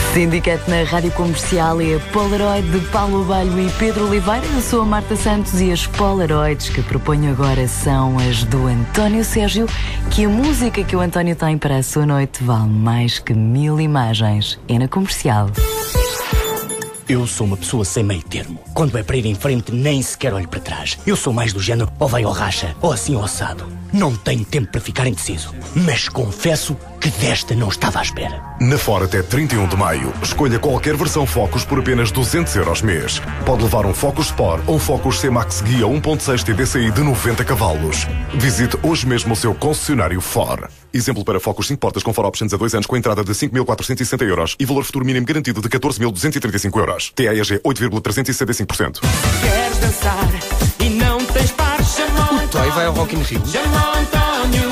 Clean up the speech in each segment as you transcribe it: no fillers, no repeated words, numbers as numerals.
Sindicato na Rádio Comercial e a Polaroid de Paulo Balho e Pedro Oliveira. Eu sou a Marta Santos e as Polaroids que proponho agora são as do António Sérgio, que a música que o António tem para a sua noite vale mais que 1000 imagens. É na Comercial. Eu sou uma pessoa sem meio termo. Quando é para ir em frente, nem sequer olho para trás. Eu sou mais do género, ou vai ou racha, ou assim ou assado. Não tenho tempo para ficar indeciso. Mas confesso que desta não estava à espera. Na Ford até 31 de maio, escolha qualquer versão Focus por apenas 200 € mês. Pode levar um Focus Sport ou Focus C-Max Guia 1.6 TDCi de 90 cavalos. Visite hoje mesmo o seu concessionário Ford. Exemplo para Focus 5 portas com Ford Options a 2 anos com entrada de 5.460 € e valor futuro mínimo garantido de 14.235 €. TAEG 8,365%. Queres dançar e não tens par, chamou. O Toy vai ao Rock in Rio. Chamou António.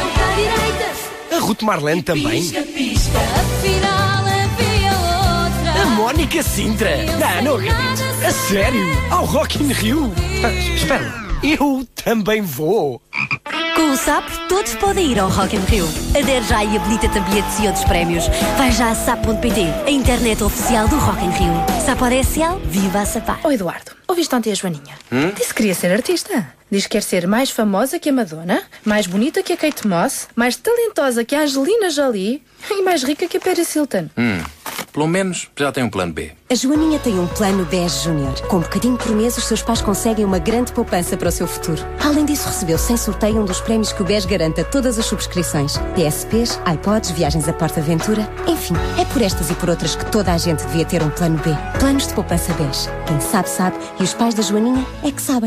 A Ruth Marlene também. Pisca, afinal havia outra. A Mónica Sintra. Não acredito. A sério? Ao Rock in Rio? Espera, eu também vou. Com o SAP, todos podem ir ao Rock in Rio. Adere já e habilita-te a bilhetes e outros prémios. Vai já a sap.pt, a internet oficial do Rock in Rio. SAP Oficial, viva a SAPar. Oh, Eduardo, ouviste ontem a Joaninha? Disse que queria ser artista. Diz que quer ser mais famosa que a Madonna, mais bonita que a Kate Moss, mais talentosa que a Angelina Jolie e mais rica que a Paris Hilton. Pelo menos já tem um plano B. A Joaninha tem um plano BES Júnior. Com um bocadinho por mês, os seus pais conseguem uma grande poupança para o seu futuro. Além disso, recebeu sem sorteio um dos prémios que o BES garante a todas as subscrições. PSPs, iPods, viagens a Porta-Aventura. Enfim, é por estas e por outras que toda a gente devia ter um plano B. Planos de poupança BES. Quem sabe, sabe. E os pais da Joaninha é que sabem.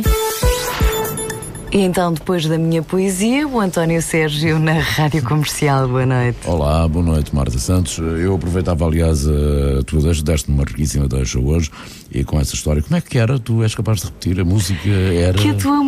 E então, depois da minha poesia, o António Sérgio na Rádio Comercial. Boa noite. Olá, boa noite, Marta Santos. Eu aproveitava, aliás, a tua deixa, deste-me uma riquíssima deixa hoje, e com essa história, como é que era? Tu és capaz de repetir? A música era... Que a tua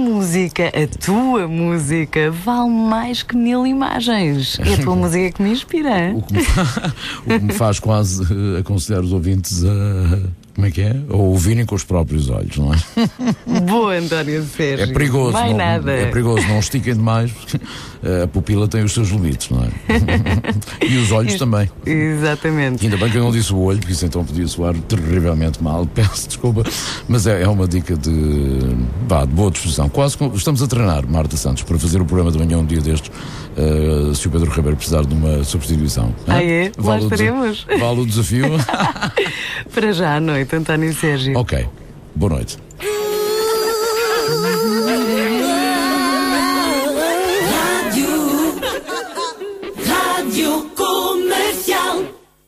música vale mais que 1000 imagens. É a tua música que me inspira. O que me faz quase aconselhar os ouvintes a... Como é que é? Ou ouvirem com os próprios olhos, não é? Boa, António Sérgio. É perigoso. Vai nada. É perigoso, não estiquem demais, porque a pupila tem os seus limites, não é? E os olhos também. Exatamente. Ainda bem que eu não disse o olho, porque isso então podia soar terrivelmente mal. Peço desculpa, mas é uma dica de boa disposição. Quase estamos a treinar, Marta Santos, para fazer o programa de manhã um dia destes, se o Pedro Ribeiro precisar de uma substituição. É? Lá estaremos. Vale o desafio? Para já à noite, António Sérgio. Ok, boa noite. Rádio Comercial.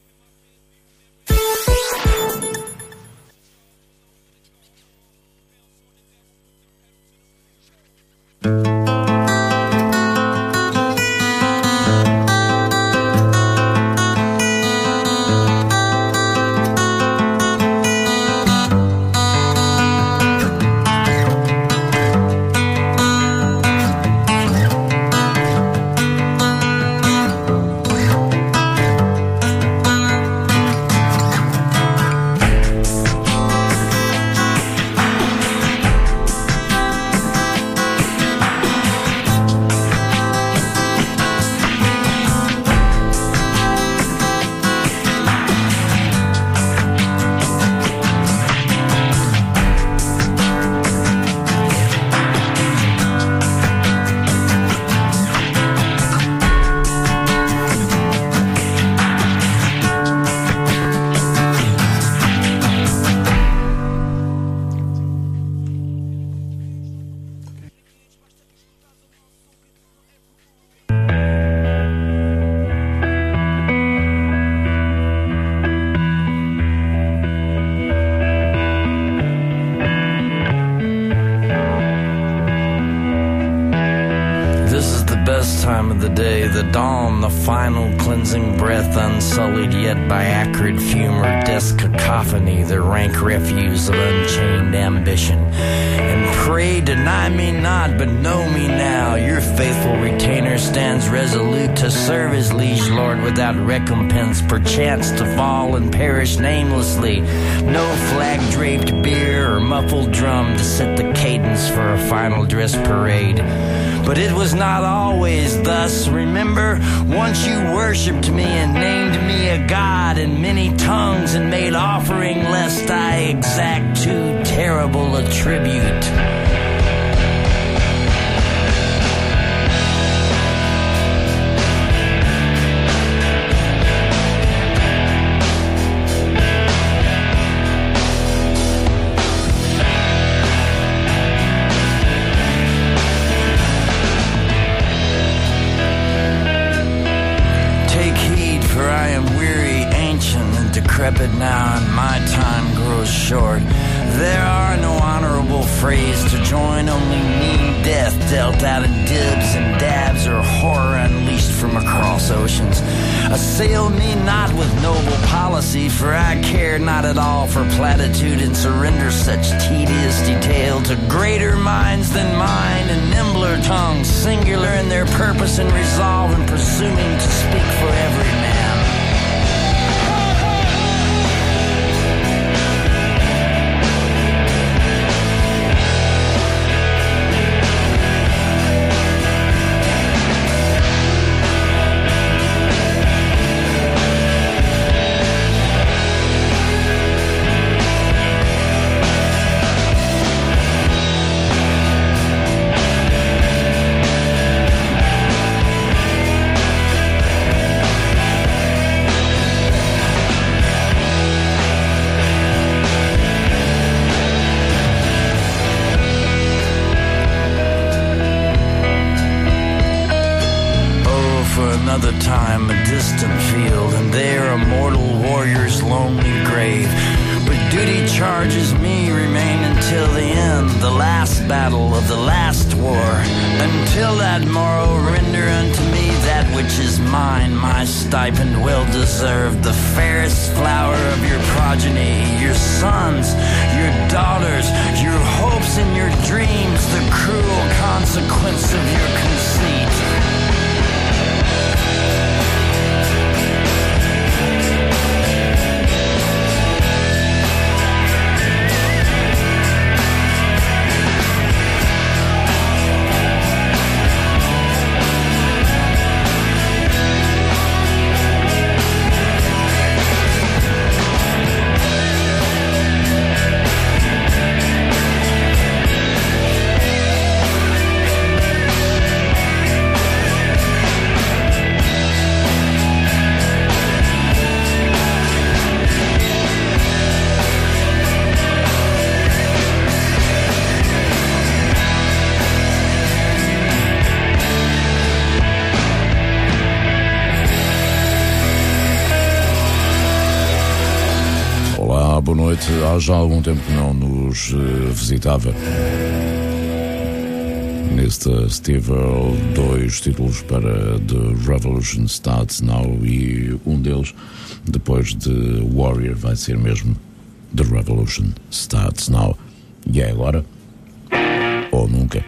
Time of the day, the dawn, the final cleansing breath, unsullied yet by acrid fume or desk cacophony, the rank refuse of unchained ambition. And pray deny me not, but know me now. Your faithful retainer stands resolute to serve his liege lord without recompense, perchance to fall and perish namelessly. No flag-draped bier or muffled drum to set the cadence for a final dress parade. But it was not always thus. Remember, once you worshipped me and named me a god. God in many tongues and made offering lest I exact too terrible a tribute. Decrepit now and my time grows short. There are no honorable phrase to join, only mean death dealt out in dibs and dabs or horror unleashed from across oceans. Assail me not with noble policy, for I care not at all for platitude and surrender such tedious detail to greater minds than mine and nimbler tongues, singular in their purpose and resolve and presuming to speak for every man. Another time, a distant field, and there a mortal warrior's lonely grave. But duty charges me remain until the end, the last battle of the last war. Until that morrow, render unto me that which is mine, my stipend well deserved, the fairest flower of your progeny, your sons, your daughters, your hopes and your dreams, the cruel consequence of your conceit. Boa noite. Há já algum tempo que não nos visitava. Neste Steve Earle, 2 títulos para The Revolution Starts Now e um deles, depois de Warrior, vai ser mesmo The Revolution Starts Now. E é agora ou nunca.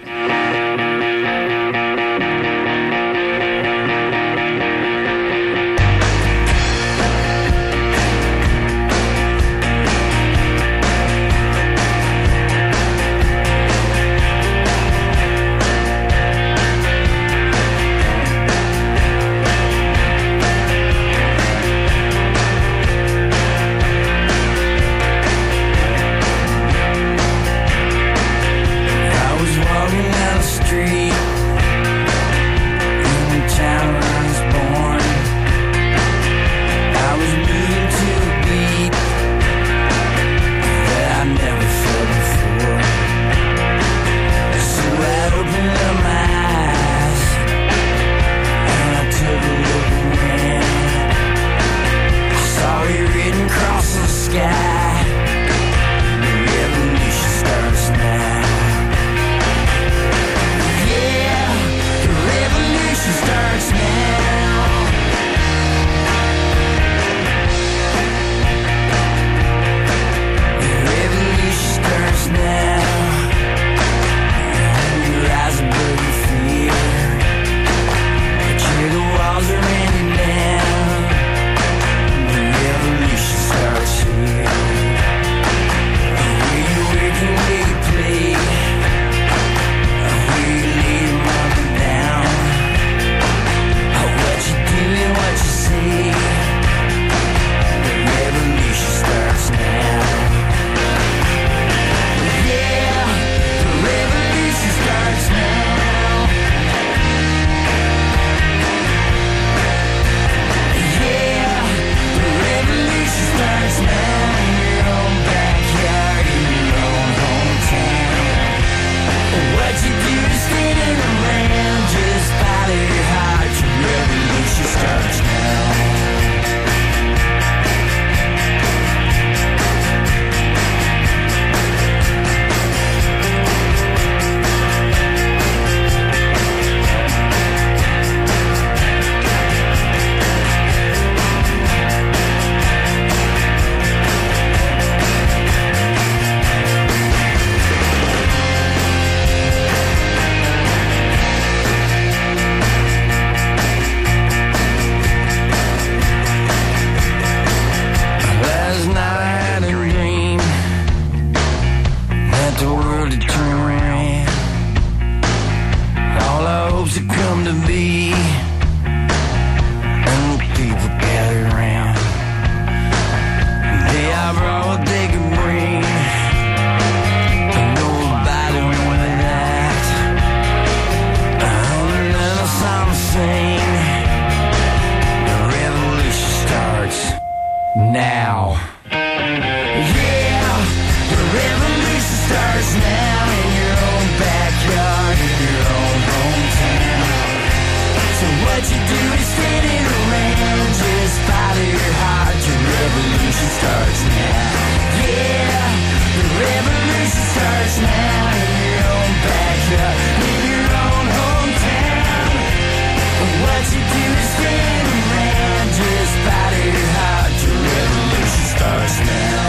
now. Yeah, the revolution starts now in your own backyard, in your own hometown. So what you do is standing around, just follow your heart. Your revolution starts now. Yeah, the revolution starts now in your own backyard, in your own hometown. What you do is stand around, just follow your heart. Your revolution starts now.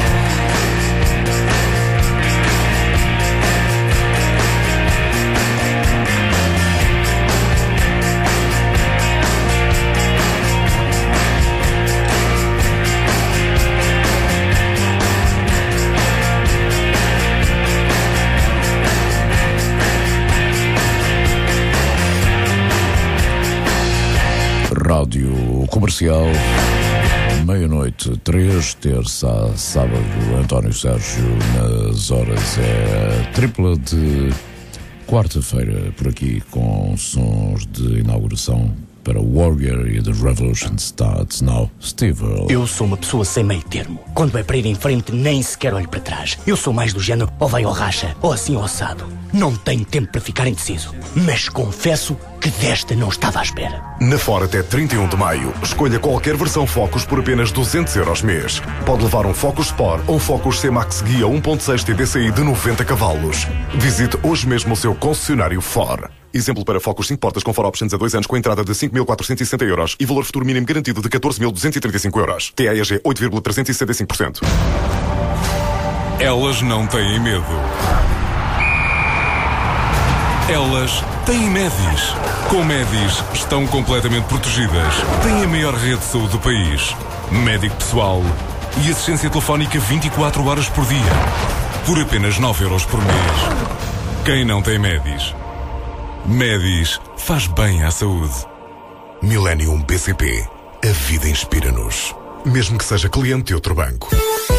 Rádio Comercial, meia-noite, 3, terça a sábado. António Sérgio nas horas. É tripla de quarta-feira por aqui, com sons de inauguração para Warrior e The Revolution Starts Now. Steve Earle. Eu sou uma pessoa sem meio termo. Quando é para ir em frente, nem sequer olho para trás. Eu sou mais do género, ou vai ao racha, ou assim ao assado. Não tenho tempo para ficar indeciso. Mas confesso que desta não estava à espera. Na Ford até 31 de maio, escolha qualquer versão Focus por apenas 200 € mês. Pode levar um Focus Sport ou Focus C-Max Guia 1.6 TDCi de 90 cavalos. Visite hoje mesmo o seu concessionário Ford. Exemplo para Focus 5 portas com 4 options a 2 anos com entrada de 5.460 € e valor futuro mínimo garantido de 14.235 €. TAEG 8,365%. Elas não têm medo. Elas têm Medis. Com Medis estão completamente protegidas. Têm a maior rede de saúde do país. Médico pessoal e assistência telefónica 24 horas por dia. Por apenas 9 € por mês. Quem não tem Medis? Medis faz bem à saúde. Millennium BCP. A vida inspira-nos. Mesmo que seja cliente de outro banco.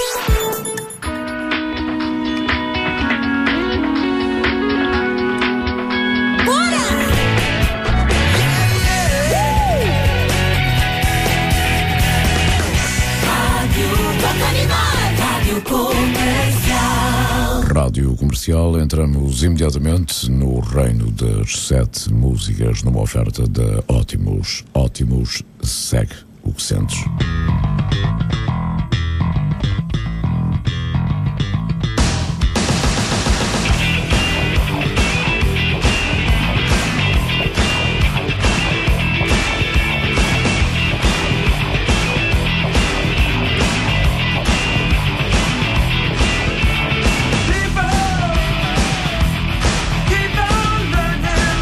Rádio Comercial, entramos imediatamente no reino das 7 músicas numa oferta da Ótimos. Ótimos, segue o que sentes.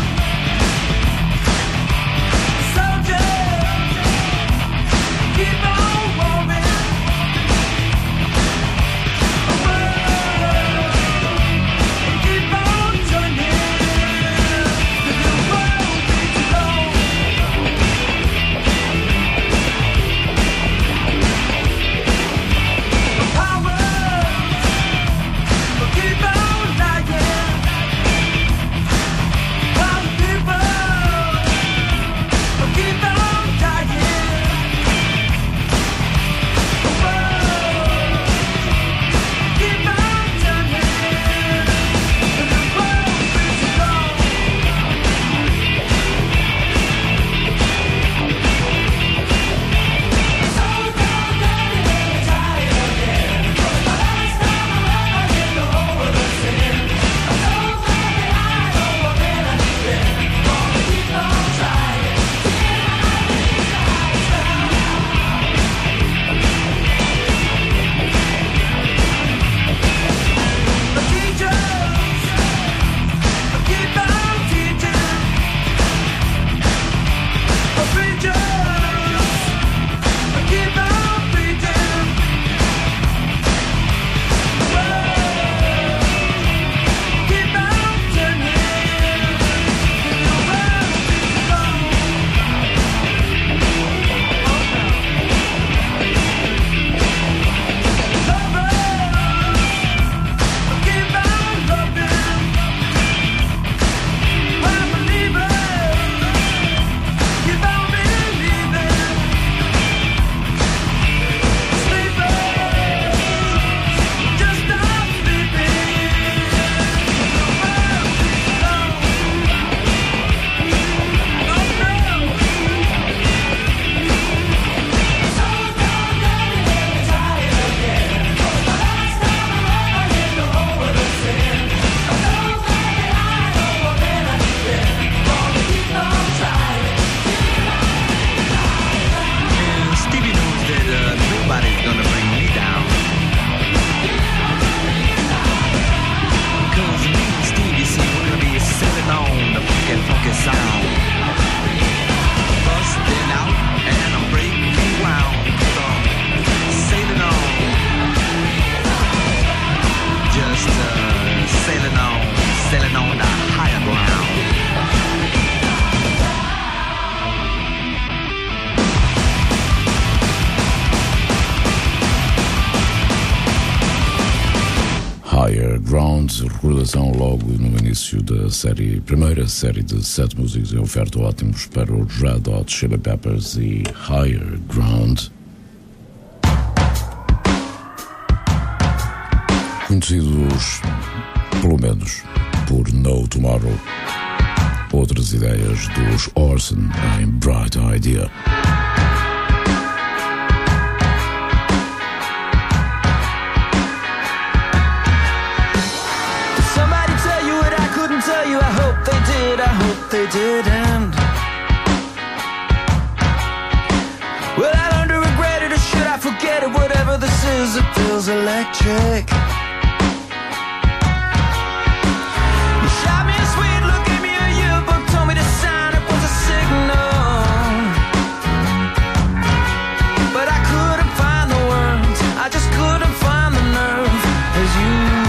Keep on Ground, recordação logo no início da primeira série de 7 músicas em oferta ótimos para os Red Hot Chili Peppers e Higher Ground. Conhecidos, pelo menos, por No Tomorrow. Outras ideias dos Orson em Bright Idea. They didn't. Well, I learned to regret it, or should I forget it? Whatever this is, it feels electric. You shot me a sweet look, gave me a yearbook, told me to sign, it was a signal. But I couldn't find the words, I just couldn't find the nerve. As you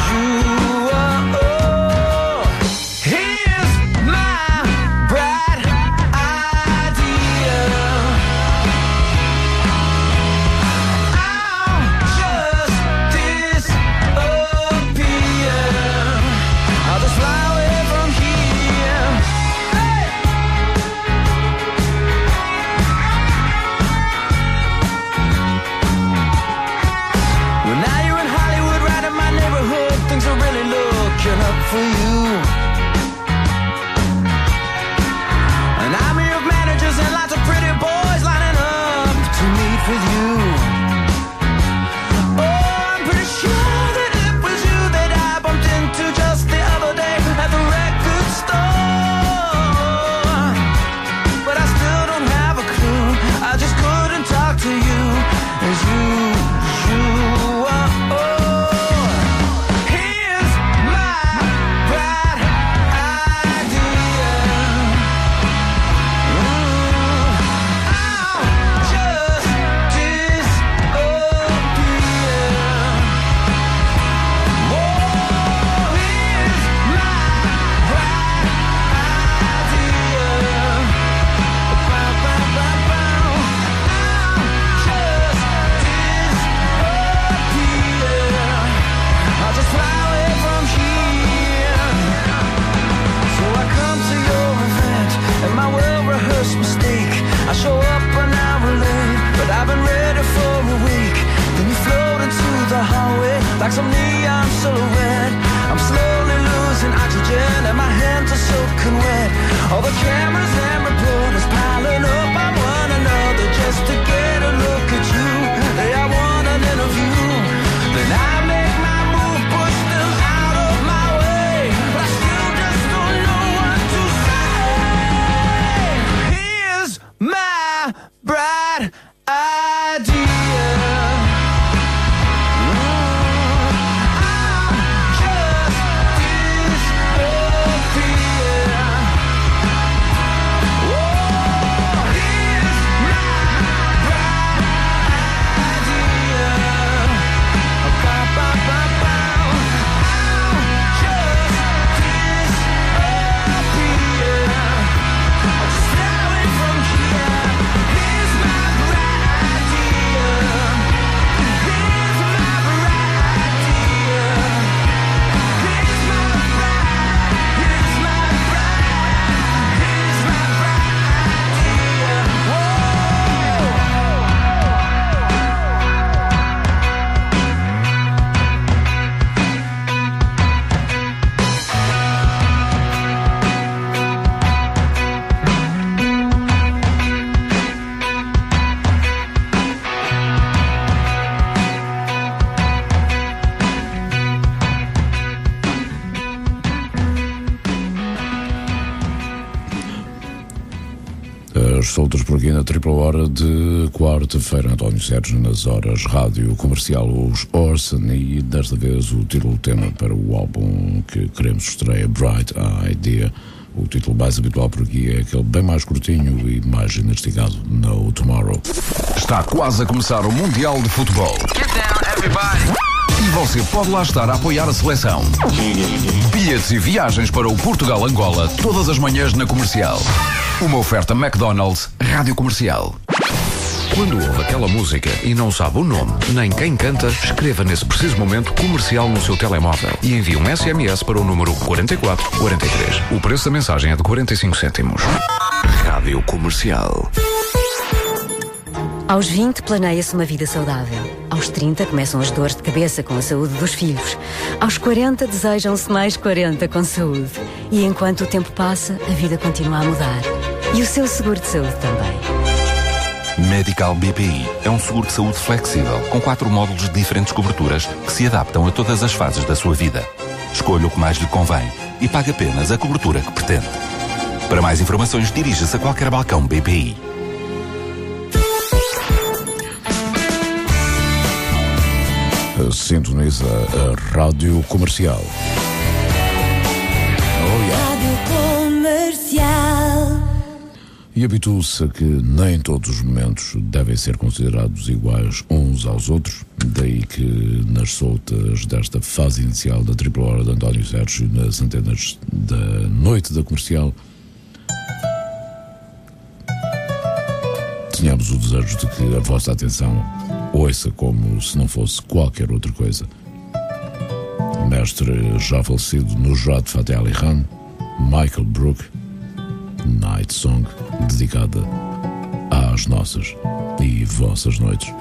for you. An army of managers and lots of pretty boys lining up to meet with you. Oh, I'm pretty sure that it was you that I bumped into just the other day at the record store. But I still don't have a clue, I just couldn't talk to you as you mistake. I show up an hour late, but I've been ready for a week. Then you float into the hallway like some neon silhouette. I'm slowly losing oxygen and my hands are soaking wet. All the cameras and reporters piling up on one another just to get a look at you. They all want an interview. Then I make my move, push them out of my way, but I still just don't know what to say. Here's my bright idea. Soltas por aqui na tripla hora de quarta-feira, António Sérgio nas horas rádio comercial, os Orson, e desta vez o título tema para o álbum que queremos estreia, Bright Idea. O título mais habitual por aqui é aquele bem mais curtinho e mais investigado, No Tomorrow. Está quase a começar o Mundial de Futebol. Get down, everybody. E você pode lá estar a apoiar a seleção. Bilhetes e viagens para o Portugal-Angola todas as manhãs na Comercial. Uma oferta McDonald's, Rádio Comercial. Quando ouve aquela música e não sabe o nome, nem quem canta, escreva nesse preciso momento comercial no seu telemóvel e envie um SMS para o número 4443. O preço da mensagem é de 45 cêntimos. Rádio Comercial. Aos 20 planeia-se uma vida saudável. Aos 30 começam as dores de cabeça com a saúde dos filhos. Aos 40 desejam-se mais 40 com saúde. E enquanto o tempo passa, a vida continua a mudar. E o seu seguro de saúde também. Medical BPI é um seguro de saúde flexível, com 4 módulos de diferentes coberturas que se adaptam a todas as fases da sua vida. Escolha o que mais lhe convém e pague apenas a cobertura que pretende. Para mais informações, dirija-se a qualquer balcão BPI. Sintoniza a Rádio Comercial. Rádio Comercial. E habitue-se a que nem todos os momentos devem ser considerados iguais uns aos outros. Daí que nas soltas desta fase inicial da tripla hora de António Sérgio, nas antenas da noite da Comercial, tínhamos o desejo de que a vossa atenção ouça como se não fosse qualquer outra coisa. Mestre já falecido Nusrat Fateh Ali Khan, Michael Brook, Night Song, dedicada às nossas e vossas noites.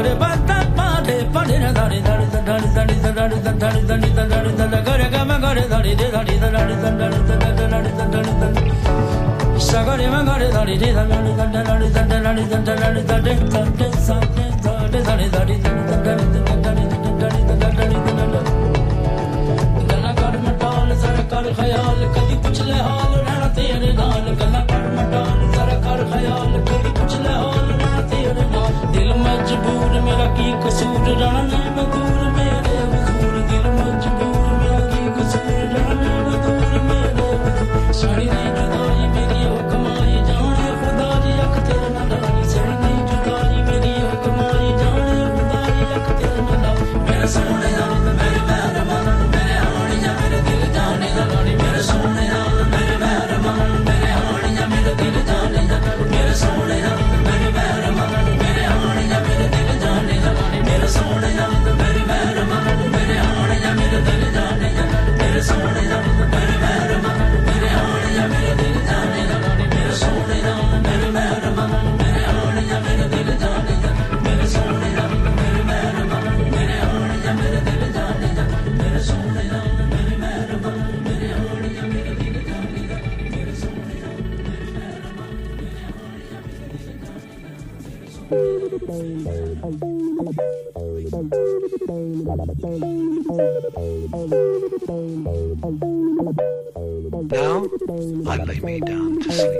Now, I lay me down to sleep.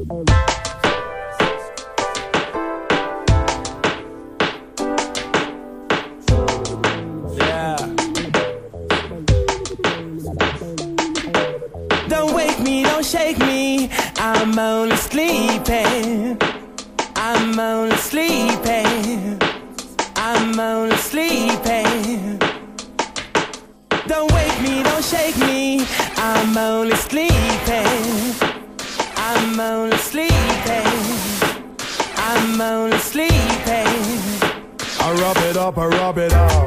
Don't wake me, don't shake me, I'm only sleeping. I'm only sleeping. I'm only sleeping. Don't wake me, don't shake me, I'm only sleeping. I'm only sleeping. I'm only sleeping. I rub it up, I rub it up.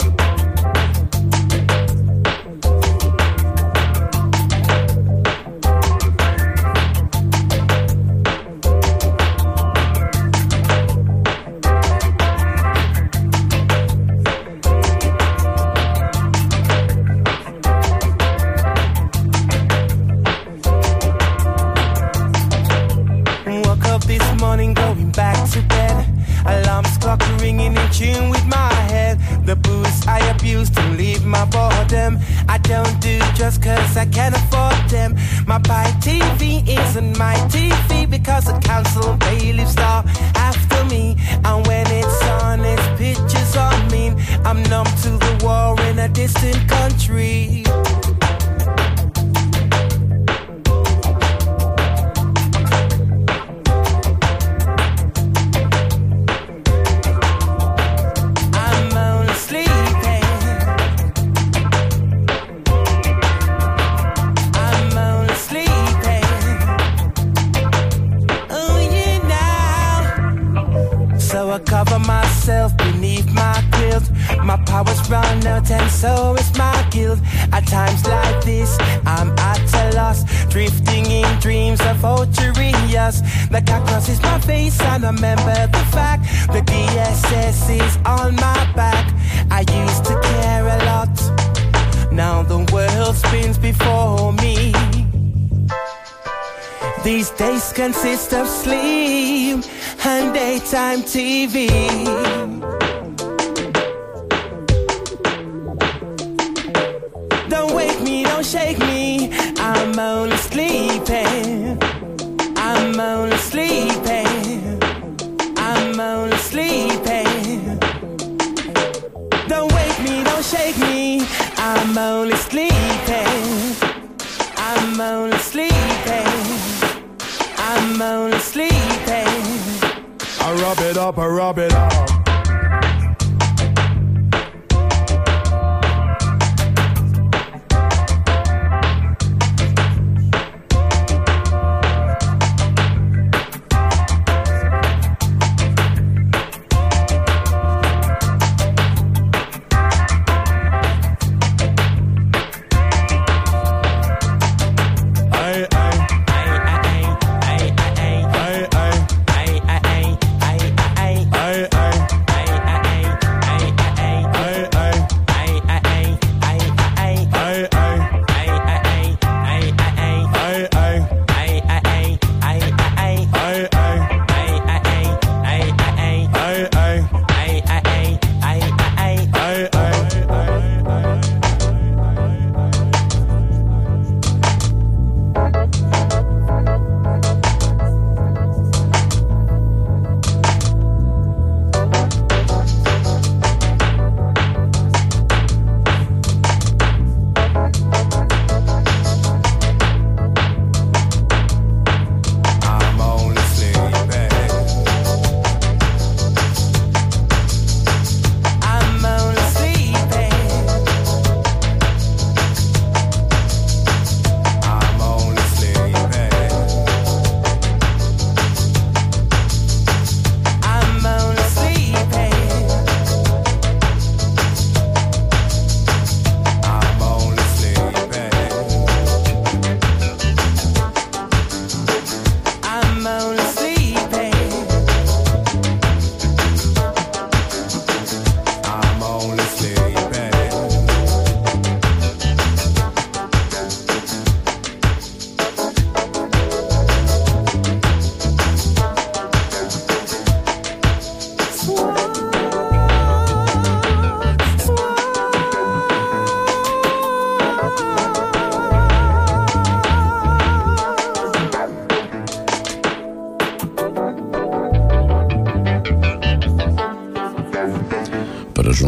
Going back to bed, alarms clock ringing in tune with my head. The booze I abuse to leave my boredom, I don't do just cause I can't afford them. My buy TV isn't my TV because the council bailiffs are after me. And when it's on, it's pictures on me. I'm numb to the war in a distant country. I cover myself beneath my quilt. My power's run out and so is my guilt. At times like this, I'm at a loss, drifting in dreams of ulteriors. The cat crosses my face and I remember the fact the DSS is on my back. I used to care a lot, now the world spins before me. These days consist of sleep and daytime TV. Don't wake me, don't shake me, I'm only sleeping. I'm only sleeping. I'm only sleeping. Don't wake me, don't shake me, I'm only sleeping. I'm only sleeping. I'm only sleeping. I rub it up, I rub it up.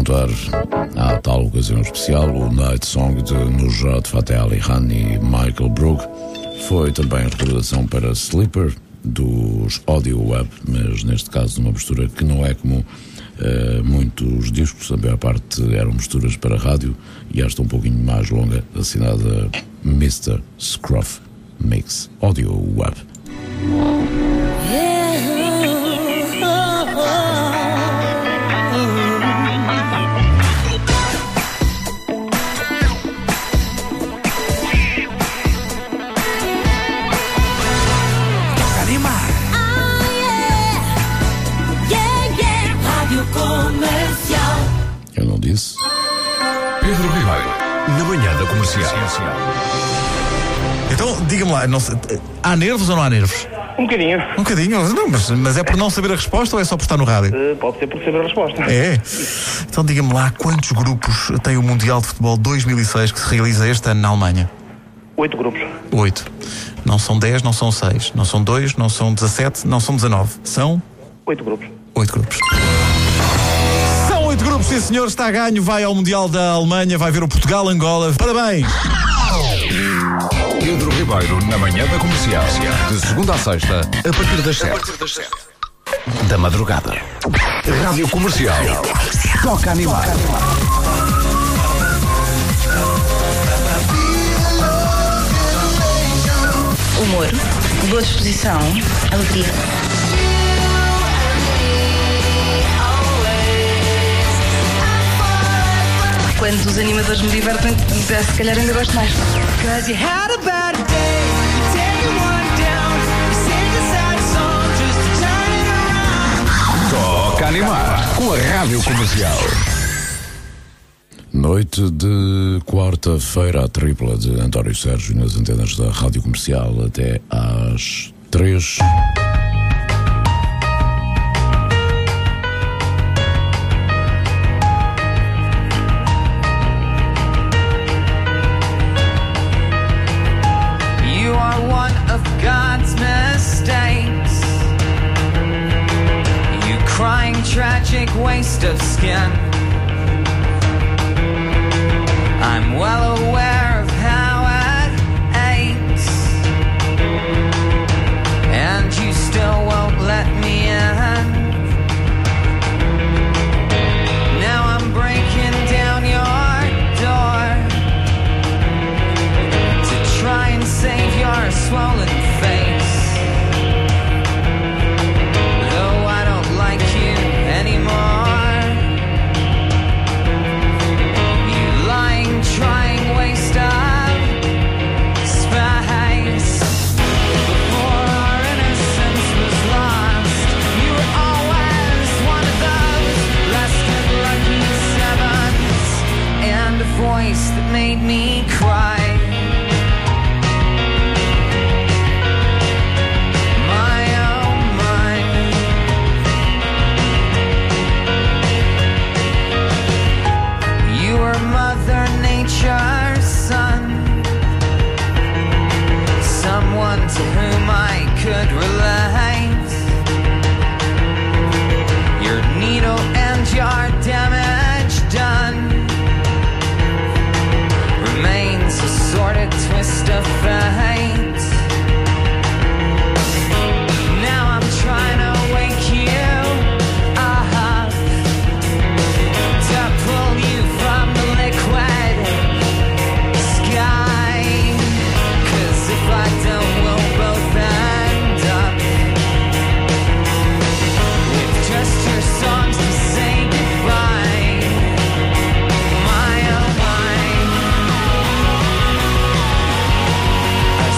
juntar à tal ocasião especial o Night Song de Nusrat Fateh Ali Khan e Michael Brook. Foi também recordação para Sleeper dos Audio Web, mas neste caso numa mistura que não é comum. Muitos discos, a maior parte eram misturas para rádio, e esta um pouquinho mais longa, assinada Mr. Scruff Mix Audio Web. Eu não disse. Pedro Ribeiro, na manhã da Comercial. Então, diga-me lá, não sei, há nervos ou não há nervos? Um bocadinho. Um bocadinho? Não, mas é por não saber a resposta ou é só por estar no rádio? Pode ser por saber a resposta. É? Então diga-me lá, quantos grupos tem o Mundial de Futebol 2006 que se realiza este ano na Alemanha? 8 grupos. 8. Não são 10, não são 6, não são 2, não são 17, não são 19. São? 8 grupos. 8 grupos. São 8 grupos, sim senhor, está a ganho, vai ao Mundial da Alemanha, vai ver o Portugal-Angola. Parabéns! Pedro Ribeiro, na manhã da Comercial. De segunda a sexta, a partir das 7 da madrugada. Rádio Comercial. Toca animar. Humor, boa disposição, alegria. Quando os animadores me divertem, se calhar ainda gosto mais. Toca animar com a Rádio Comercial. Noite de quarta-feira, a tripla de António Sérgio nas antenas da Rádio Comercial até às 3. You are one of God's mistakes. You crying tragic waste of skin. I'm well aware of how it aches, and you still won't let me in. Now I'm breaking down your door to try and save your swollen face. Though I don't like you anymore. Trying waste of space. Before our innocence was lost, you were always one of those less than lucky sevens, and a voice that made me cry. Son, someone to whom I could relate. Your needle and your damage done remains a sordid twist of fate. Now I'm trying to wake you up, to pull you from the liquid. If I don't, we'll both end up with just your songs to say goodbye. My oh my, a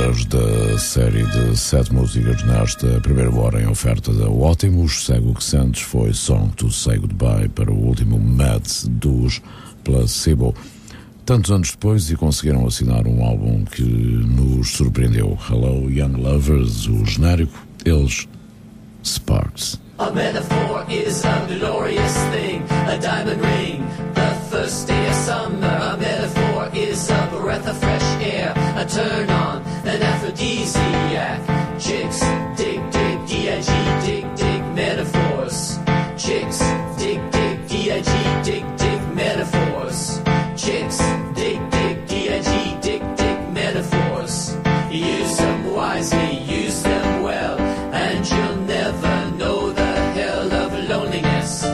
primeiras da série de 7 músicas nesta primeira hora em oferta da Ótimos. Segue o que sentes foi Song to Say Goodbye para o último Mad dos Placebo. Tantos anos depois e conseguiram assinar um álbum que nos surpreendeu. Hello Young Lovers, o genérico, eles Sparks. A metaphor is a glorious thing, a diamond ring, the first day of summer. A metaphor is a breath of fresh air, a turn on, an aphrodisiac. Chicks, dig, dig, D-I-G, dig, dig, metaphors. Chicks, dig, dig, D-I-G, dig, dig, metaphors. Chicks, dig, dig, D-I-G, dig, dig, metaphors. Use them wisely, use them well, and you'll never know the hell of loneliness.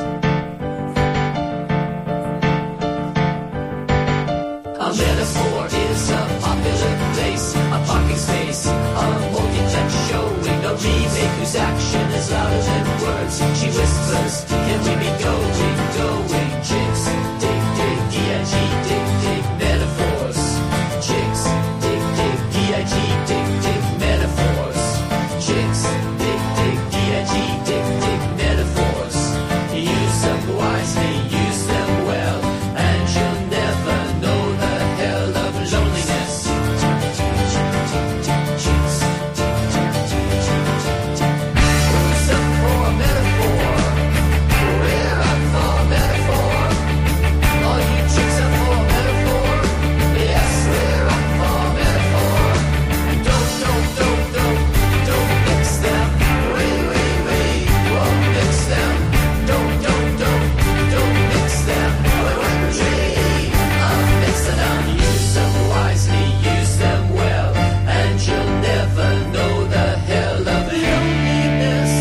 A metaphor is a popular place, a parking space, a multi-tech showing, a remake whose action is louder than words. She whispers, can we be going, going? Chicks, dig, dig, D-I-G, dig, dig, metaphors. Chicks, dig, dig, D-I-G, dig, dig, metaphors. Chicks, dig, dig, D-I-G, dig, dig, metaphors. Use them wisely, use them well, and you'll never know the hell of loneliness. Who's up for a metaphor? We're up for a metaphor. All you chicks up for a metaphor? Yes, we're up for a metaphor. Don't mix them. We won't mix them. Don't mix them. We're dream of mixing them. Use them wisely, use them well, and you'll never know the hell of loneliness.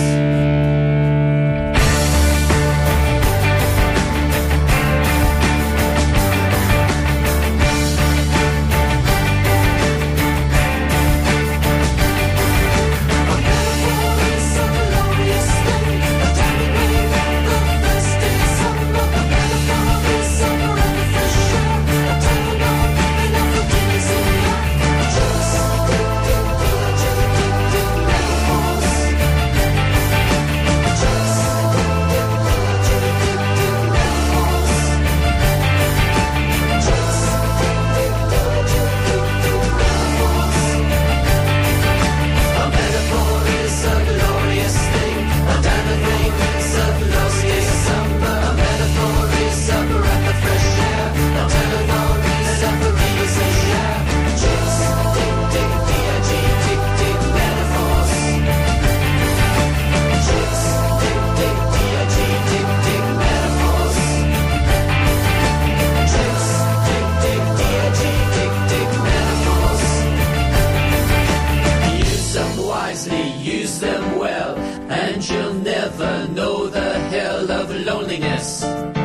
Use them well, and you'll never know the hell of loneliness.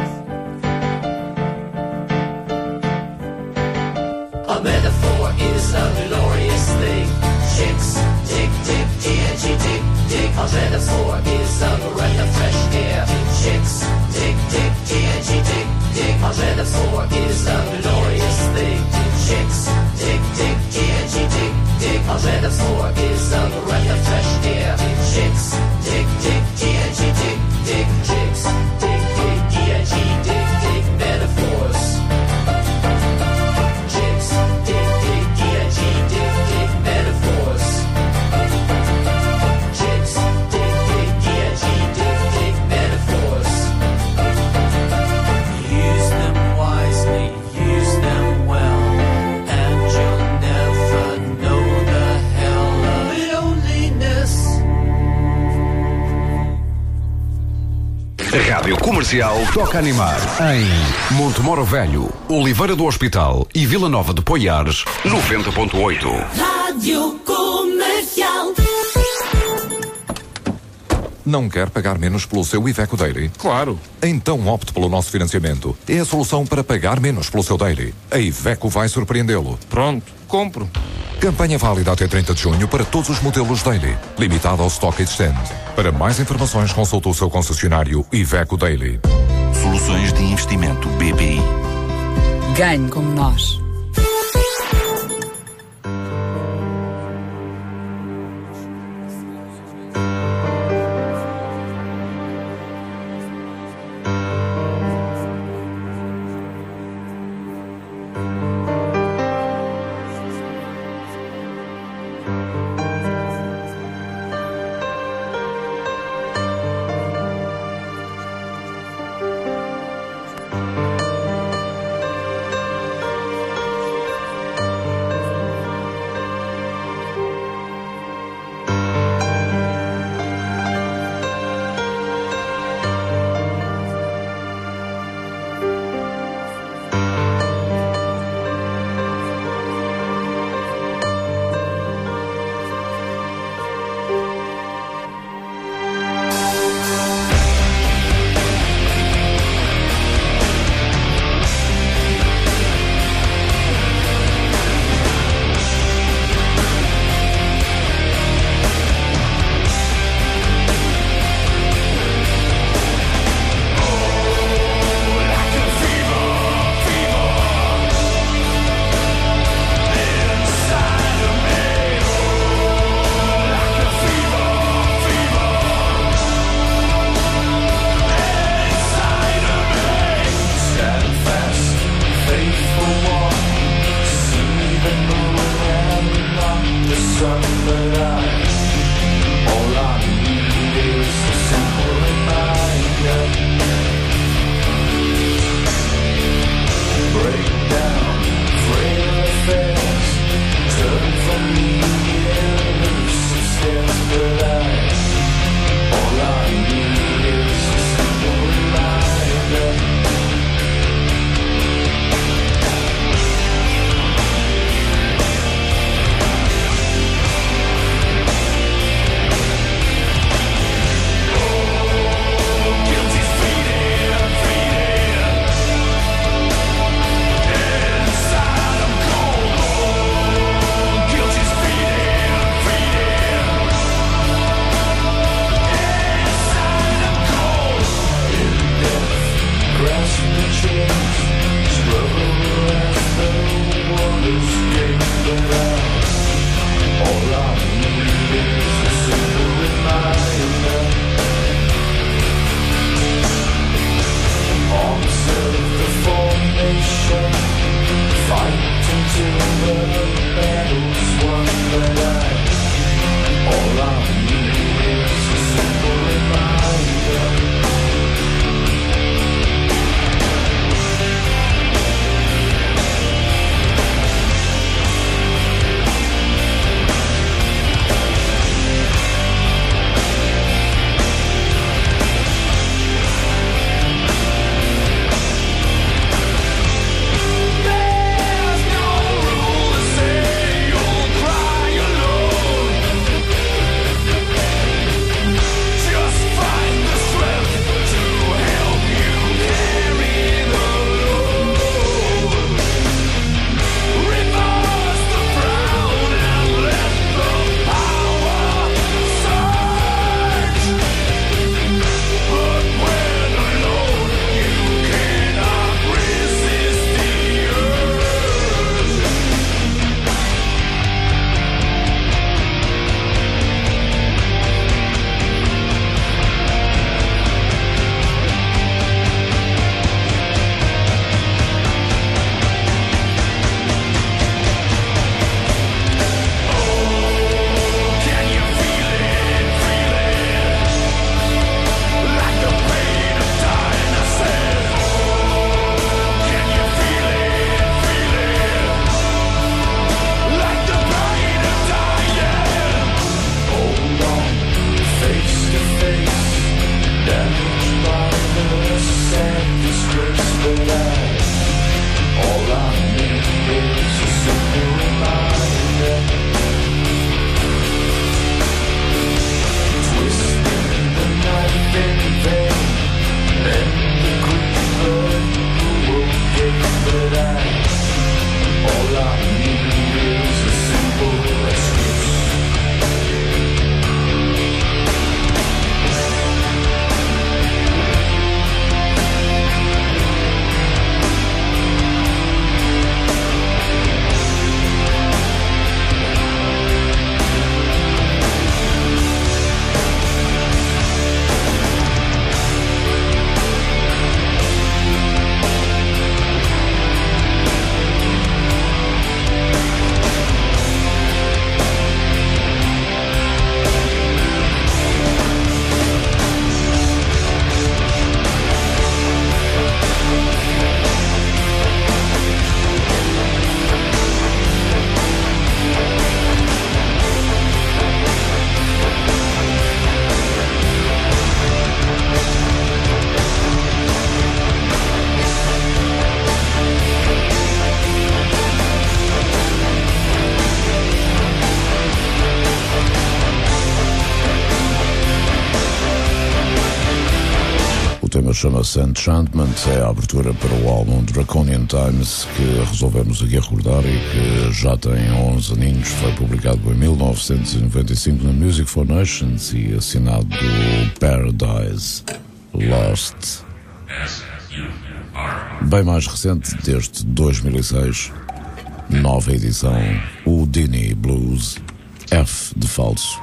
A metaphor is a glorious thing. Chicks, dig, dig, D-I-G, dig, dig. A metaphor is a breath of fresh air. Chicks, dig, dig, D-I-G, dig, dig. A metaphor is a glorious thing. Chicks, dig, dig, D-I-G, dig, dig. A metaphor is a breath of fresh air. Chicks, dig, dig, D-I-G, dig, dig. Chicks, dig, dig, D-I-G, dig, dig. Metaphors. Chicks, dig, dig, D-I-G, dig, dig. Metaphors. Chicks, dig, dig, D-I-G, dig, dig. Metaphors. Use them wisely, use them well, and you'll never know the hell of loneliness. Rádio Comercial toca animar em Montemoro Velho, Oliveira do Hospital e Vila Nova de Poiares, 90.8. Rádio Comercial. Não quer pagar menos pelo seu Iveco Daily? Claro! Então opte pelo nosso financiamento. É a solução para pagar menos pelo seu Daily. A Iveco vai surpreendê-lo. Pronto, compro. Campanha válida até 30 de junho para todos os modelos Daily. Limitado ao stock existente. Para mais informações, consulte o seu concessionário Iveco Daily. Soluções de investimento BPI. Ganhe como nós. Chama-se Enchantment, é a abertura para o álbum Draconian Times, que resolvemos aqui recordar e que já tem 11 aninhos, foi publicado em 1995 na Music for Nations e assinado Paradise Lost. Bem mais recente, desde 2006, nova edição, o Dini Blues, F de falso.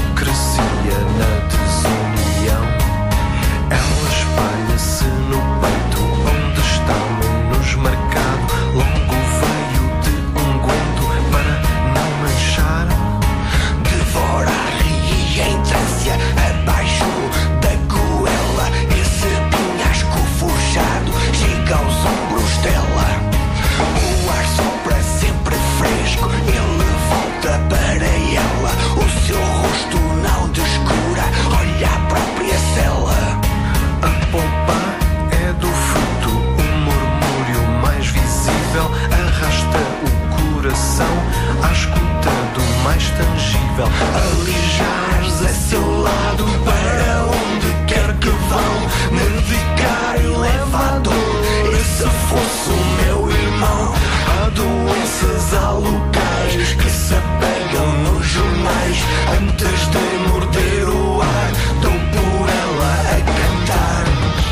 Ela espalha-se no peito. coração, à escuta do mais tangível. Alijares a seu lado para onde quer que vão. Medicar e levar dor. E se fosse o meu irmão? Há doenças há locais que se apegam nos jornais. Antes de morder o ar, dou por ela a cantar.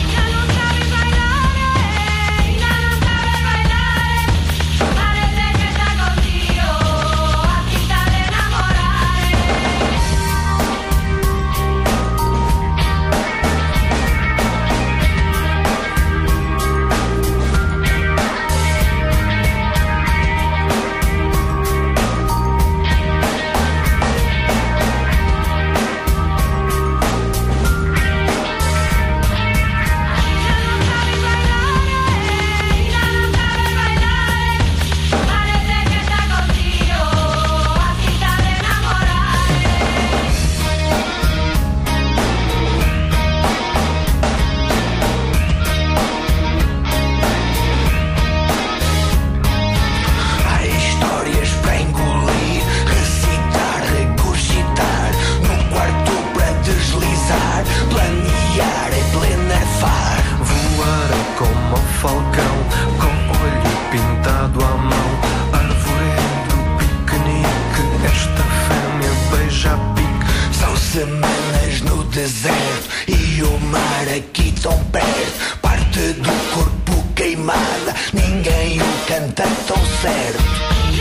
Semanas no deserto e o mar aqui tão perto. Parte do corpo queimada, ninguém o canta tão certo.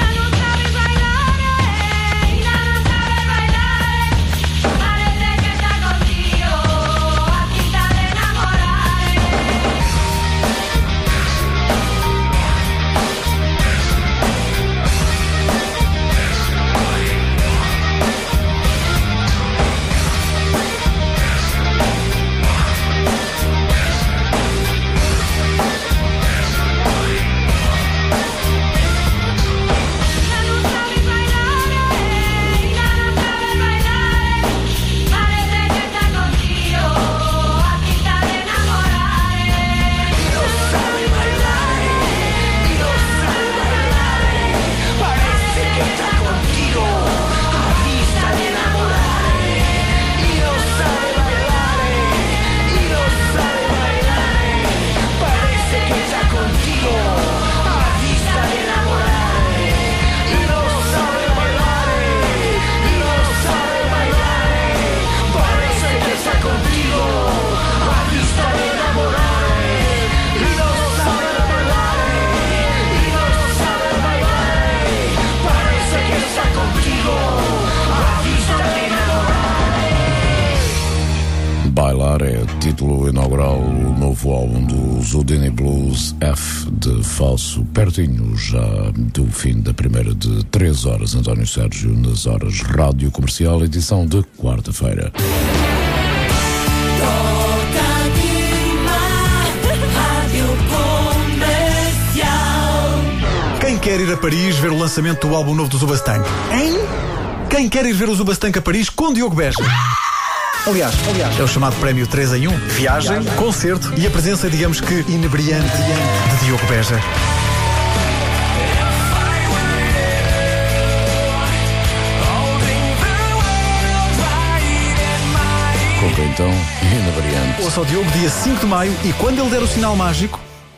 Bailar é título inaugural do novo álbum dos Houdini Blues, F de Falso, pertinho já do fim da primeira de 3 horas. António Sérgio nas horas Rádio Comercial, edição de quarta-feira. Quem quer ir a Paris ver o lançamento do álbum novo do Zubastank? Hein? Quem quer ir ver o Zubastank a Paris com Diogo Beja? Aliás, é o chamado prémio 3 em 1. Viagem, concerto e a presença, digamos que, inebriante de Diogo Beja. Com quem então? Inebriante. Ouça o Diogo dia 5 de maio e quando ele der o sinal mágico...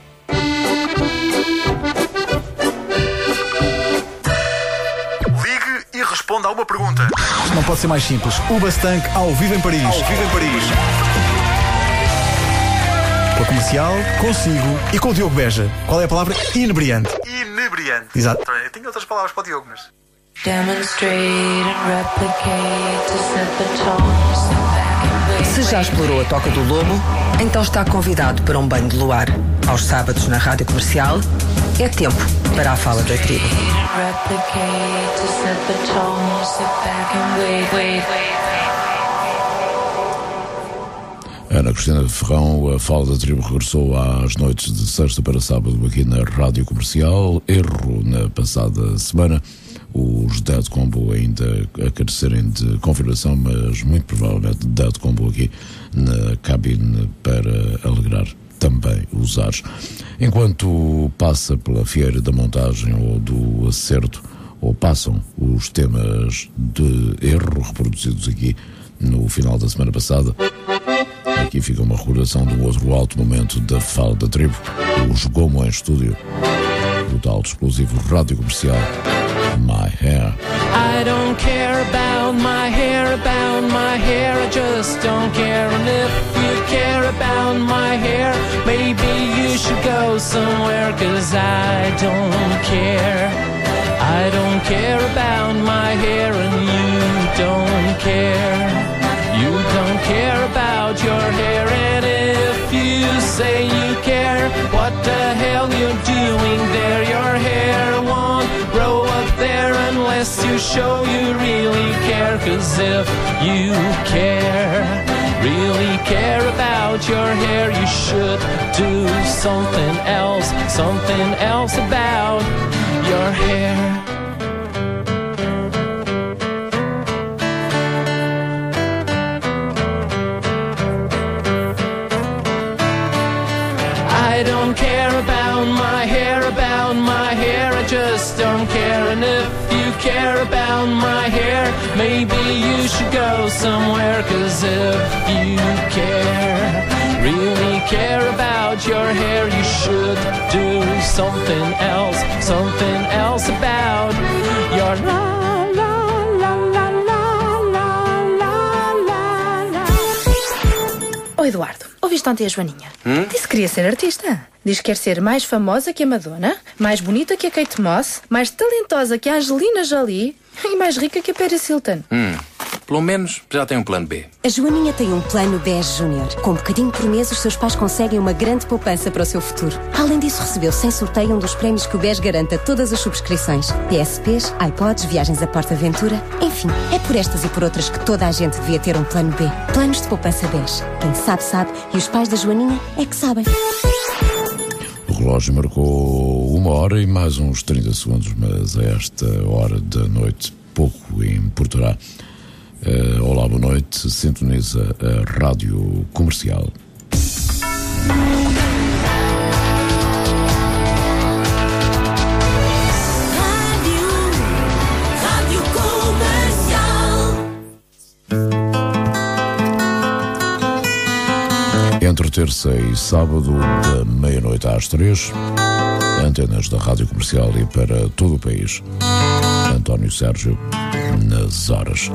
Responda a uma pergunta. Não pode ser mais simples. Ubastank ao vivo em Paris. Com a Comercial, consigo e com o Diogo Beja. Qual é a palavra? Inebriante. Inebriante. Exato. Eu tinha outras palavras para o Diogo, mas... Se já explorou a Toca do Lobo, então está convidado para um banho de luar. Aos sábados na Rádio Comercial, é tempo para a fala da tribo. Ana Cristina Ferrão, a fala da tribo regressou às noites de sexta para sábado aqui na Rádio Comercial. Erro na passada semana. Os Dead Combo ainda a carecerem de confirmação, mas muito provavelmente Dead Combo aqui na cabine para alegrar também usares. Enquanto passa pela Feira da Montagem ou do Acerto, ou passam os temas de erro reproduzidos aqui no final da semana passada, aqui fica uma recordação de um outro alto momento da Fala da Tribo, os Gomo em estúdio, o tal explosivo rádio comercial My Hair. I don't care about my hair, I just don't care. And if you care about my hair, maybe you should go somewhere, 'cause I don't care. I don't care about my hair, and you don't care. You don't care about your hair, and if you say you care, what the hell you're doing there? Your hair won't grow up there unless you show you really care. 'Cause if you really care about your hair, you should do something else about your hair. I don't care about my hair, I just don't care. And if you care about my hair, maybe you should go somewhere. 'Cause if you really care about your hair, you should do something else about your la la la la la la la la. Oh, Eduardo, ouviste ontem a Joaninha? Disse que queria ser artista. Diz que quer ser mais famosa que a Madonna, mais bonita que a Kate Moss, mais talentosa que a Angelina Jolie e mais rica que a Paris Hilton. Pelo menos já tem um plano B. A Joaninha tem um plano BES Júnior. Com um bocadinho por mês, os seus pais conseguem uma grande poupança para o seu futuro. Além disso, recebeu sem sorteio um dos prémios que o BES garante a todas as subscrições. PSPs, iPods, viagens a PortAventura. Enfim, é por estas e por outras que toda a gente devia ter um plano B. Planos de poupança BES. Quem sabe, sabe. E os pais da Joaninha é que sabem. O relógio marcou 1h e mais uns 30 segundos, mas a esta hora da noite pouco importará. Olá, boa noite. Sintoniza a Rádio Comercial. Rádio Comercial. Entre terça e sábado, da meia-noite às 3, antenas da Rádio Comercial e para todo o país. António Sérgio, nas horas.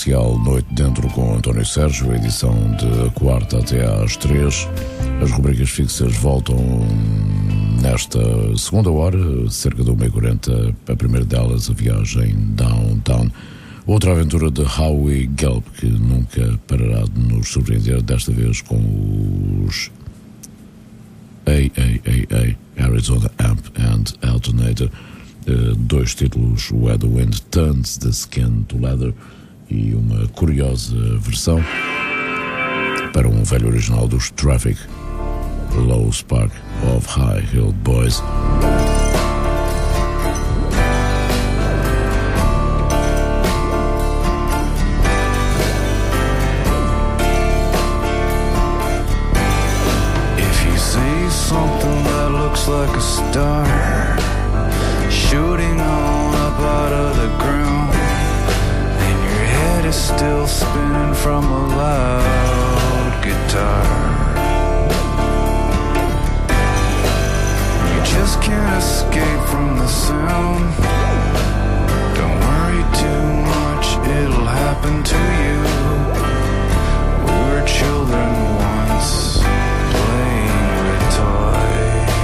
Comercial, Noite Dentro com António Sérgio, edição de quarta até às 3. As rubricas fixas voltam nesta segunda hora, cerca de 1h40. A primeira delas, a viagem downtown. Outra aventura de Howie Gelb, que nunca parará de nos surpreender, desta vez com os Arizona Amp and Alternator. Dois títulos, Where the Wind Turns the Skin to Leather, e uma curiosa versão para um velho original dos Traffic, Low Spark of High Hill Boys. If you see something that looks like a star shooting on up out of the ground, and your head is still spinning from a loud guitar, you just can't escape from the sound. Don't worry too much, it'll happen to you. We were children once, playing with toys.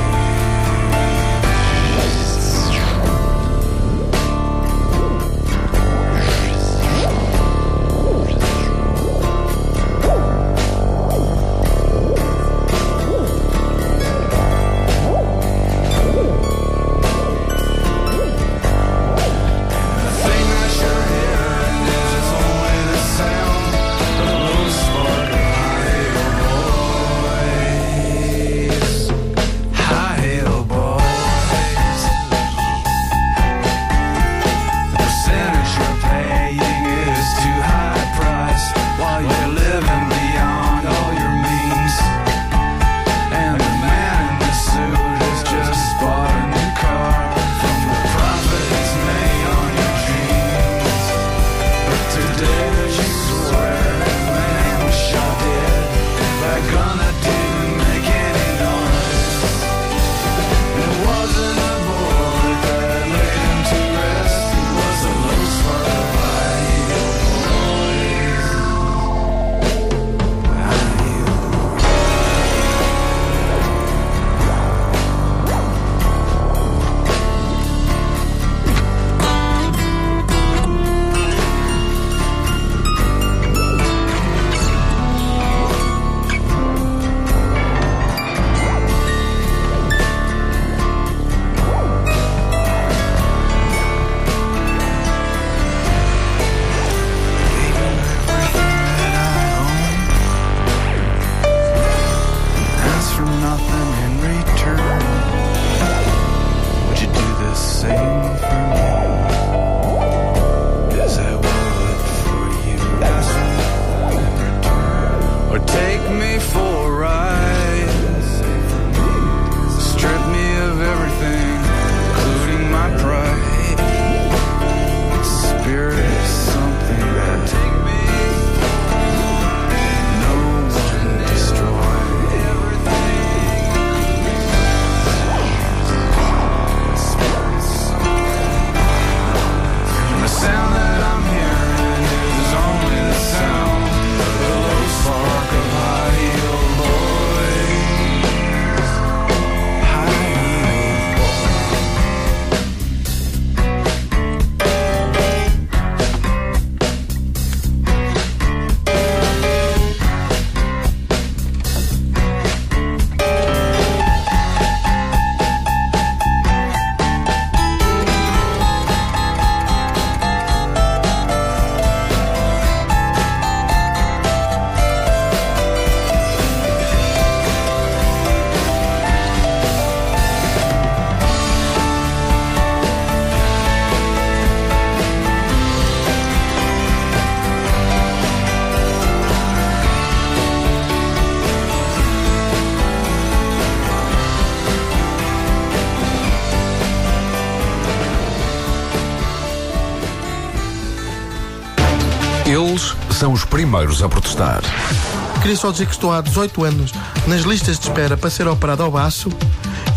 Eles são os primeiros a protestar. Queria só dizer que estou há 18 anos nas listas de espera para ser operado ao baço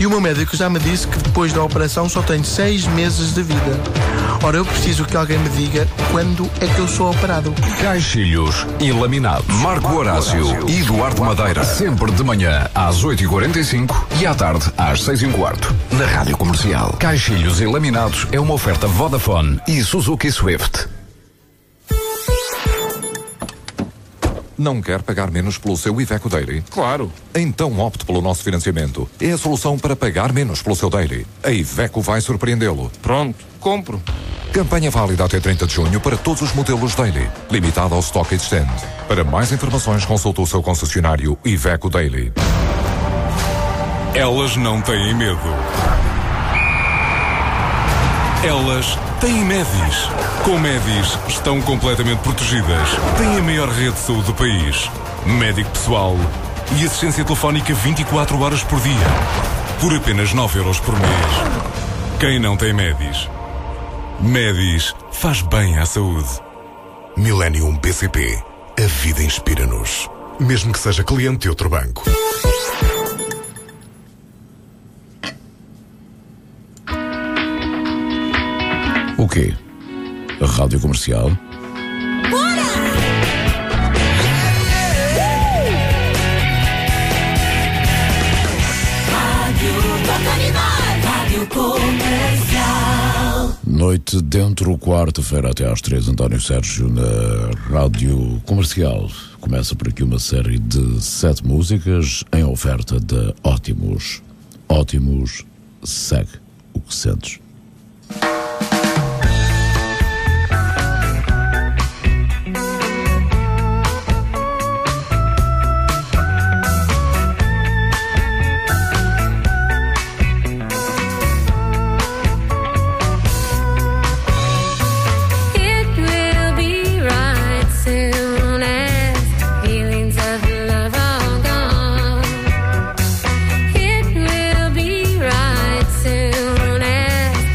E o meu médico já me disse que depois da operação só tenho 6 meses de vida. Ora, eu preciso que alguém me diga quando é que eu sou operado. Caixilhos e laminados. Marco Horácio e Eduardo Madeira. Sempre de manhã às 8h45 e à tarde às 6h15. Na Rádio Comercial. Caixilhos e laminados é uma oferta Vodafone e Suzuki Swift. Não quer pagar menos pelo seu Iveco Daily? Claro! Então opte pelo nosso financiamento. É a solução para pagar menos pelo seu Daily. A Iveco vai surpreendê-lo. Pronto, compro. Campanha válida até 30 de junho para todos os modelos Daily. Limitada ao estoque existente. Para mais informações, consulte o seu concessionário Iveco Daily. Elas não têm medo. Elas têm Medis. Com Medis estão completamente protegidas. Têm a maior rede de saúde do país. Médico pessoal e assistência telefónica 24 horas por dia. Por apenas 9 euros por mês. Quem não tem Medis? Medis faz bem à saúde. Millennium BCP. A vida inspira-nos. Mesmo que seja cliente de outro banco. O quê? A Rádio Comercial? Rádio Comercial. Noite dentro, quarta-feira até às 3, António Sérgio na Rádio Comercial. Começa por aqui uma série de 7 músicas em oferta da Ótimos. Ótimos, segue o que sentes. It will be right soon as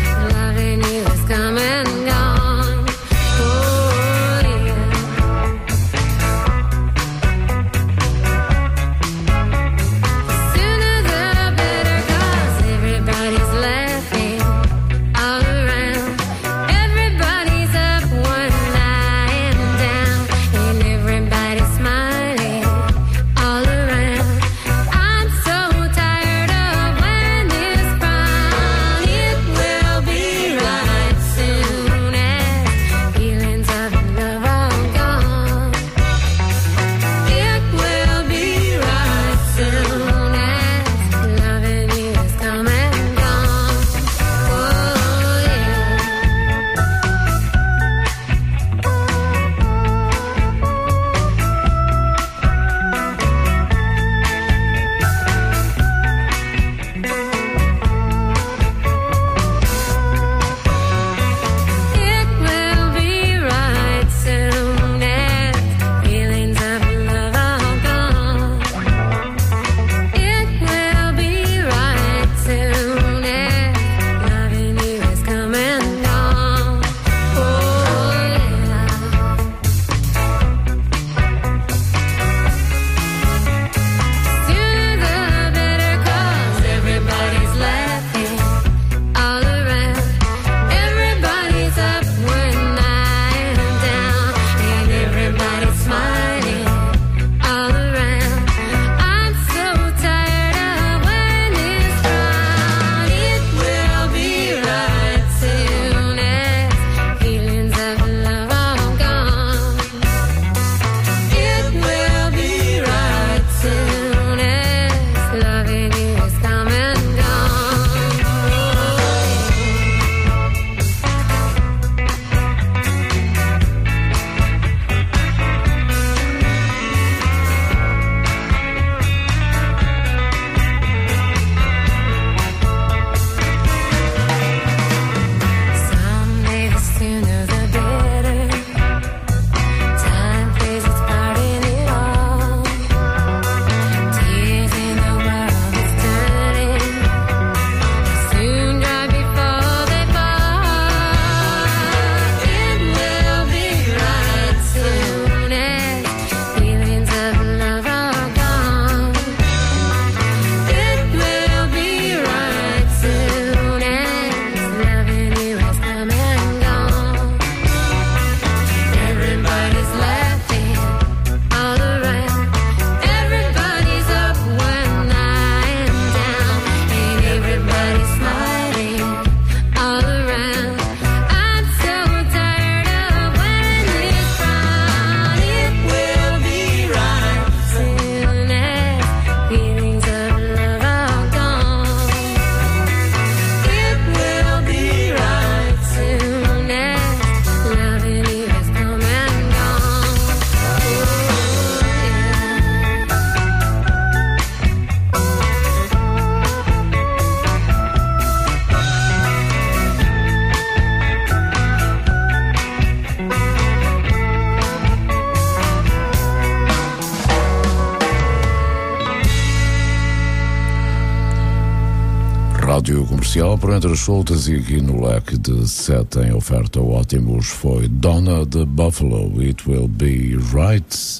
Rádio Comercial, por entre as soltas, e aqui no leque de 7 em oferta ótimos foi Donna de Buffalo, It Will Be Right.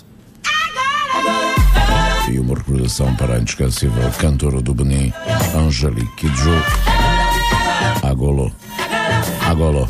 E uma recordação para a inesquecível cantora do Benin, Angélique Kidjo, Agolo. Agolo.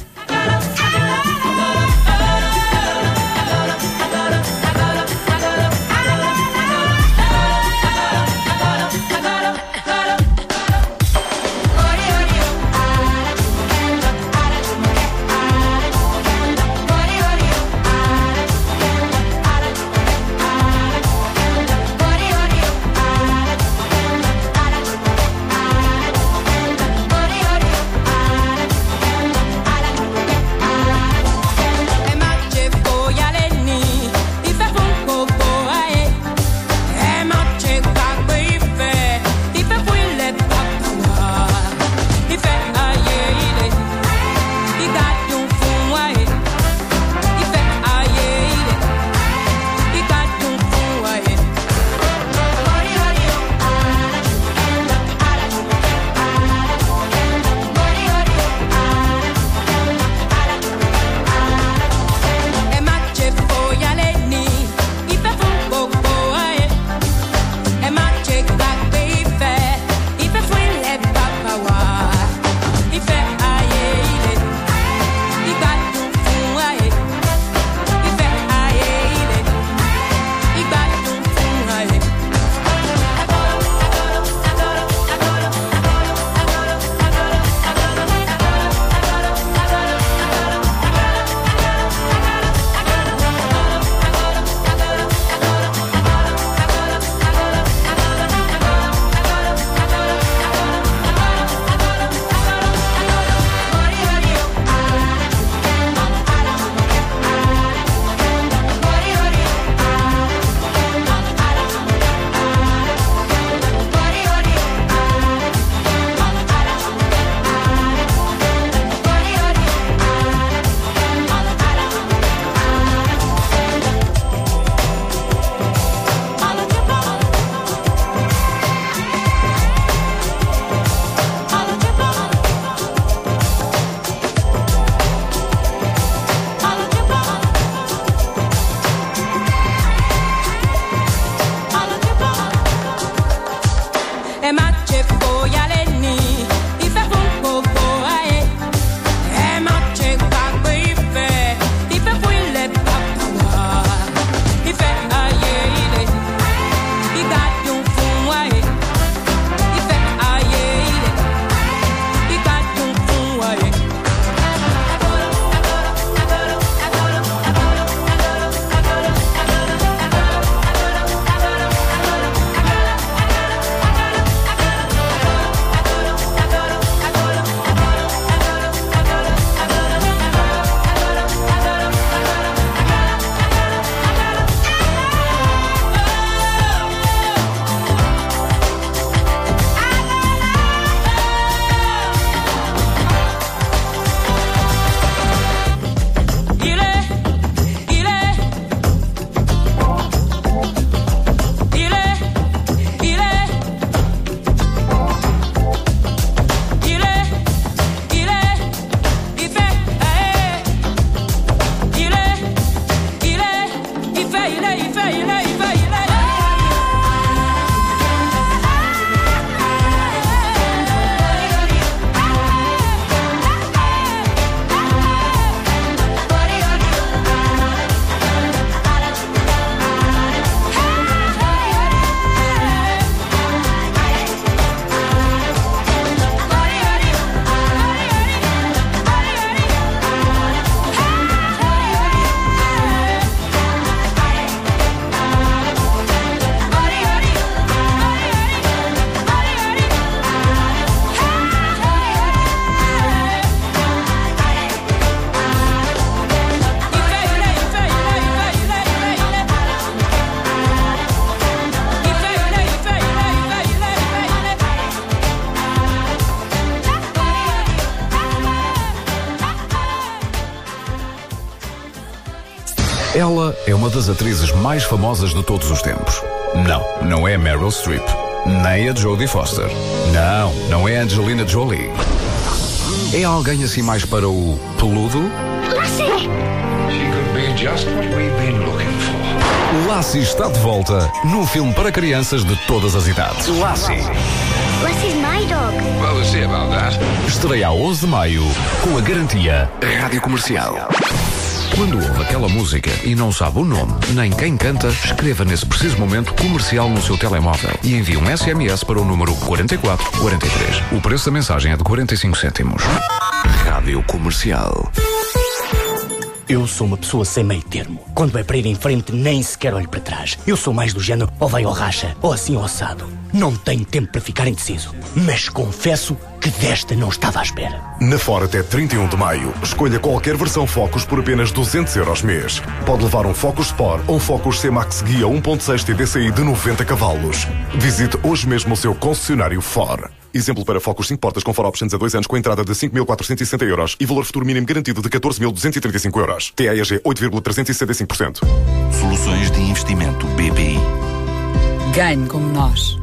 Ela é uma das atrizes mais famosas de todos os tempos. Não é Meryl Streep. Nem a Jodie Foster. Não é a Angelina Jolie. É alguém assim mais para o peludo? Lassie! She could be just what we've been looking for. Lassie está de volta num filme para crianças de todas as idades. Lassie. Lassie's my dog. Well, we'll see about that. Estreia a 11 de maio com a garantia Rádio Comercial. Quando ouve aquela música e não sabe o nome, nem quem canta, escreva nesse preciso momento comercial no seu telemóvel e envie um SMS para o número 4443. O preço da mensagem é de 45 cêntimos. Rádio Comercial. Eu sou uma pessoa sem meio termo. Quando é para ir em frente, nem sequer olho para trás. Eu sou mais do género, ou vai ou racha, ou assim ou assado. Não tenho tempo para ficar indeciso. Mas confesso que desta não estava à espera. Na Ford até 31 de maio, escolha qualquer versão Focus por apenas 200 € mês. Pode levar um Focus Sport ou um Focus C-Max Guia 1.6 TDCi de 90 cavalos. Visite hoje mesmo o seu concessionário Ford. Exemplo para Focus 5 portas com Ford Options a 2 anos com entrada de 5.460 € e valor futuro mínimo garantido de 14.235 €. TAEG 8,365%. Soluções de investimento BPI. Ganhe como nós.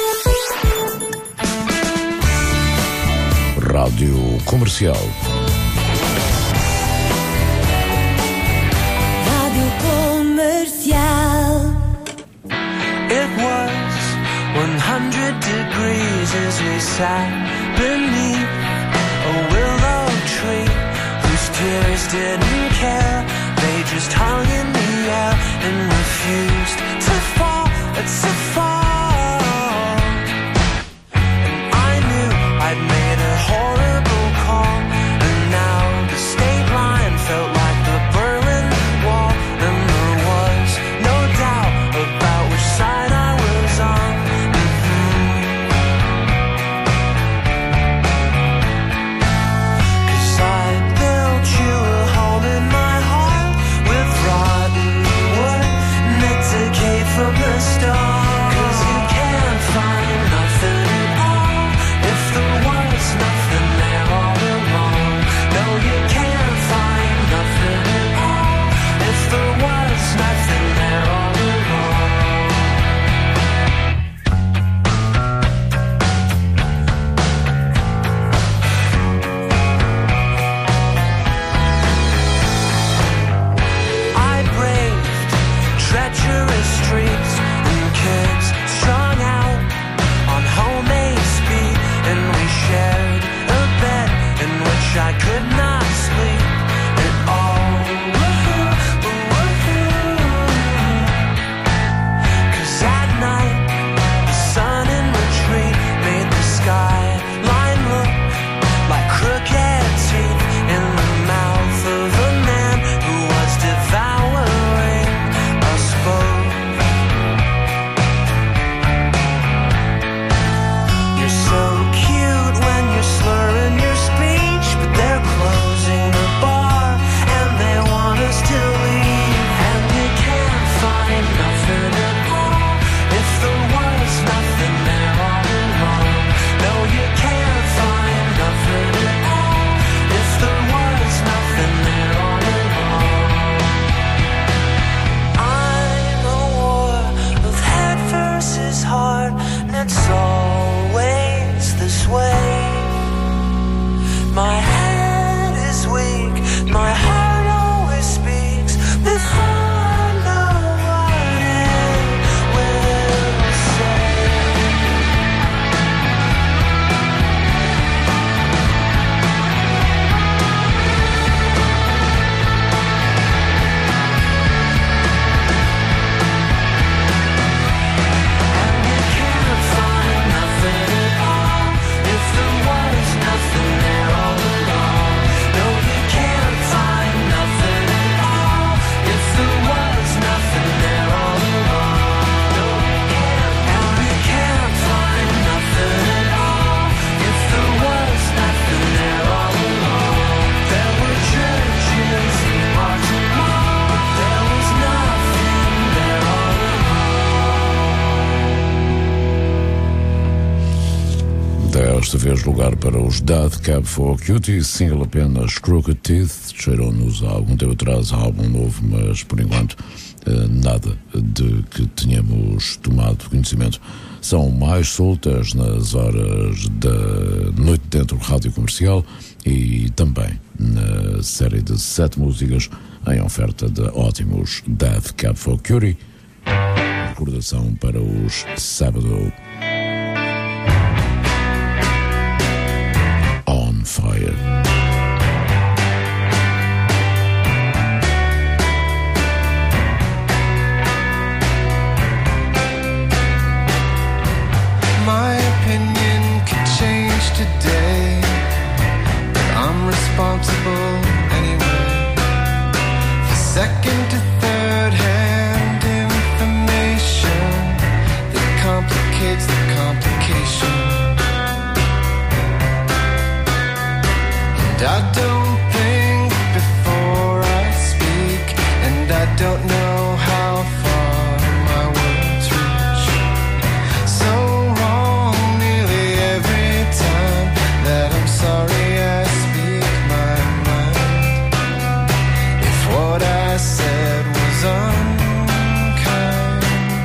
Rádio Comercial. Rádio Comercial. It was 100 degrees as we sat beneath a willow tree whose tears didn't care. They just hung in the air and refused to fall. It's a fall. And I knew I'd made a horrible call, and now the state line felt like the Berlin Wall, and there was no doubt about which side I was on. Cause I built you a home in my heart with rotten wood and it decayed from the start. Cause you can't find nothing at all if there was nothing there all along. No, you can't find nothing at all if there was nothing there all along. I braved treacherous streets and kids strung out on homemade speed, and we shared a bed in which I could not sleep at all. Cause at night the sun in retreat made the skyline look like crooked teeth in the mouth of a man who was devouring us both. You're so cute when you're slurring your speech, but they're closing the bar and they want us to leave. And you can't find nothing at all if there was nothing there all along. No, you can't find nothing at all if there was nothing there all along. I'm a war of head versus heart, and it's always this way. My head is weak, my heart always speaks before I know what it will say. And you can't find nothing at all if there was nothing there all along. No, you can't find nothing at all if there was nothing there all along. No, you can't. And you can't find nothing at all if there was nothing there all along. There were churches and parks and malls, but there was nothing there all Desta vez lugar para os Dead Cab for Cutie, single apenas Crooked Teeth. Cheiram-nos há algum tempo atrás a álbum novo, mas por enquanto nada de que tenhamos tomado conhecimento são mais soltas nas horas da noite dentro do Rádio Comercial e também na série de 7 músicas em oferta de ótimos Death Cab for Cutie. Recordação para os Sábado. On Fire. My opinion could change today, but I'm responsible anyway. For second to third hand information that complicates the complication. And I don't think before I speak, and I don't know how far my words reach. So wrong nearly every time that I'm sorry I speak my mind. If what I said was unkind,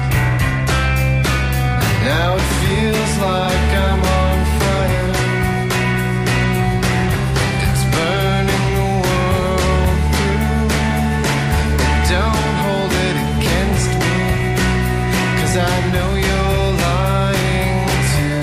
now it feels like I'm on fire. It's burning the world through, but don't hold it against me, 'cause I know you're lying too.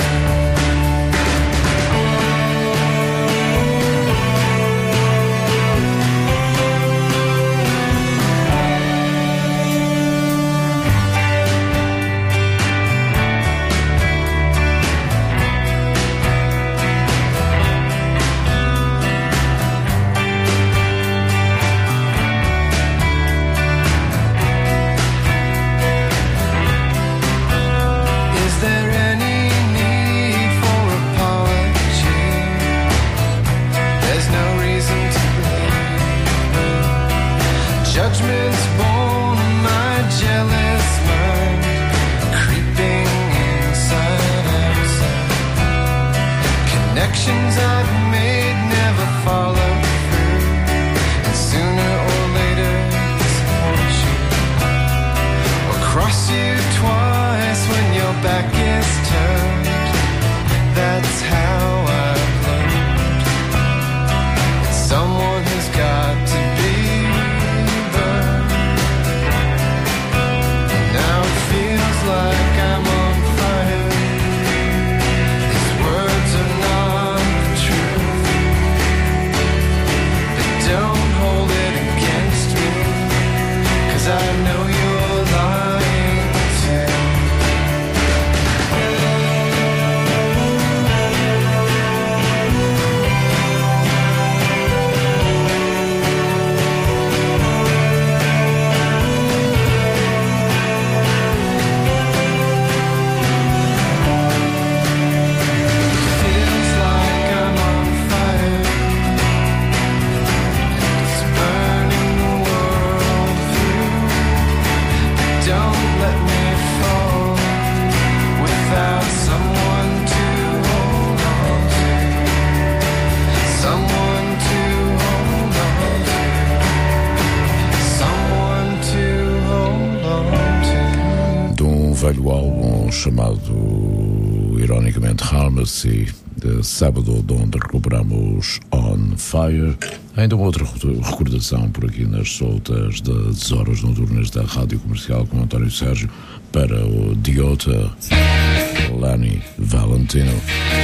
Is there any need for apology? There's no reason to believe. Judgment's born in my jealous mind, creeping inside outside. Connections I've made never follow through, and sooner or later disappoint you, or cross you twice when your back is turned. That's how I've learned that someone has got to be burned. Now it feels like I'm on fire. These words are not the truth, but don't hold it against me, 'cause I know you're lying too. Feels like I'm on fire. It's burning the world through. Don't let me fall without someone to hold on to. Someone to hold on to. Someone to hold on to. De um velho álbum chamado ironicamente Harmacy, de sábado, de onde recuperamos On Fire. Ainda uma outra recordação por aqui nas soltas das horas noturnas da Rádio Comercial com António Sérgio para o Diota Lani Valentino.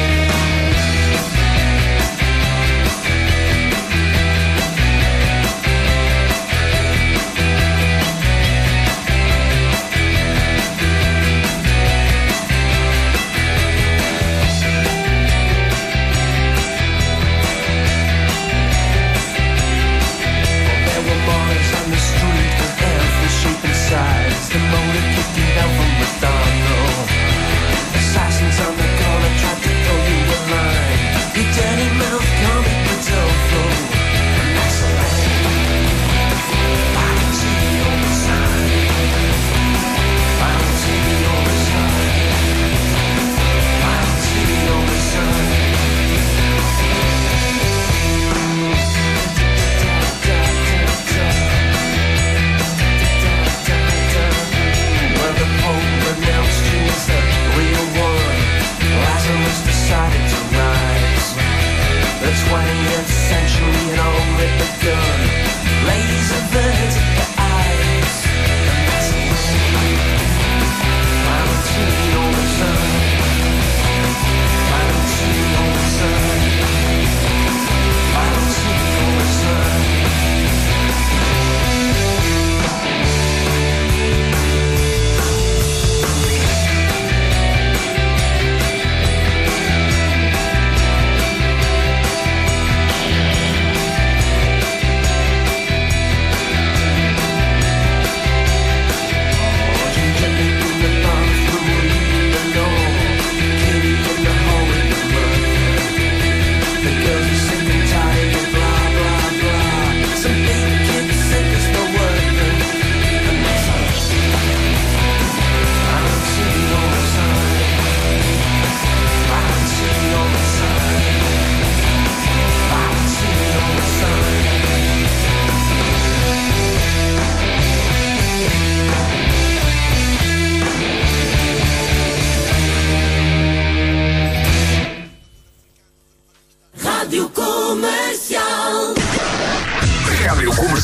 There were boys on the street with every shape and size. The motor kicking down from McDonald's. Assassins on the corner tried to throw you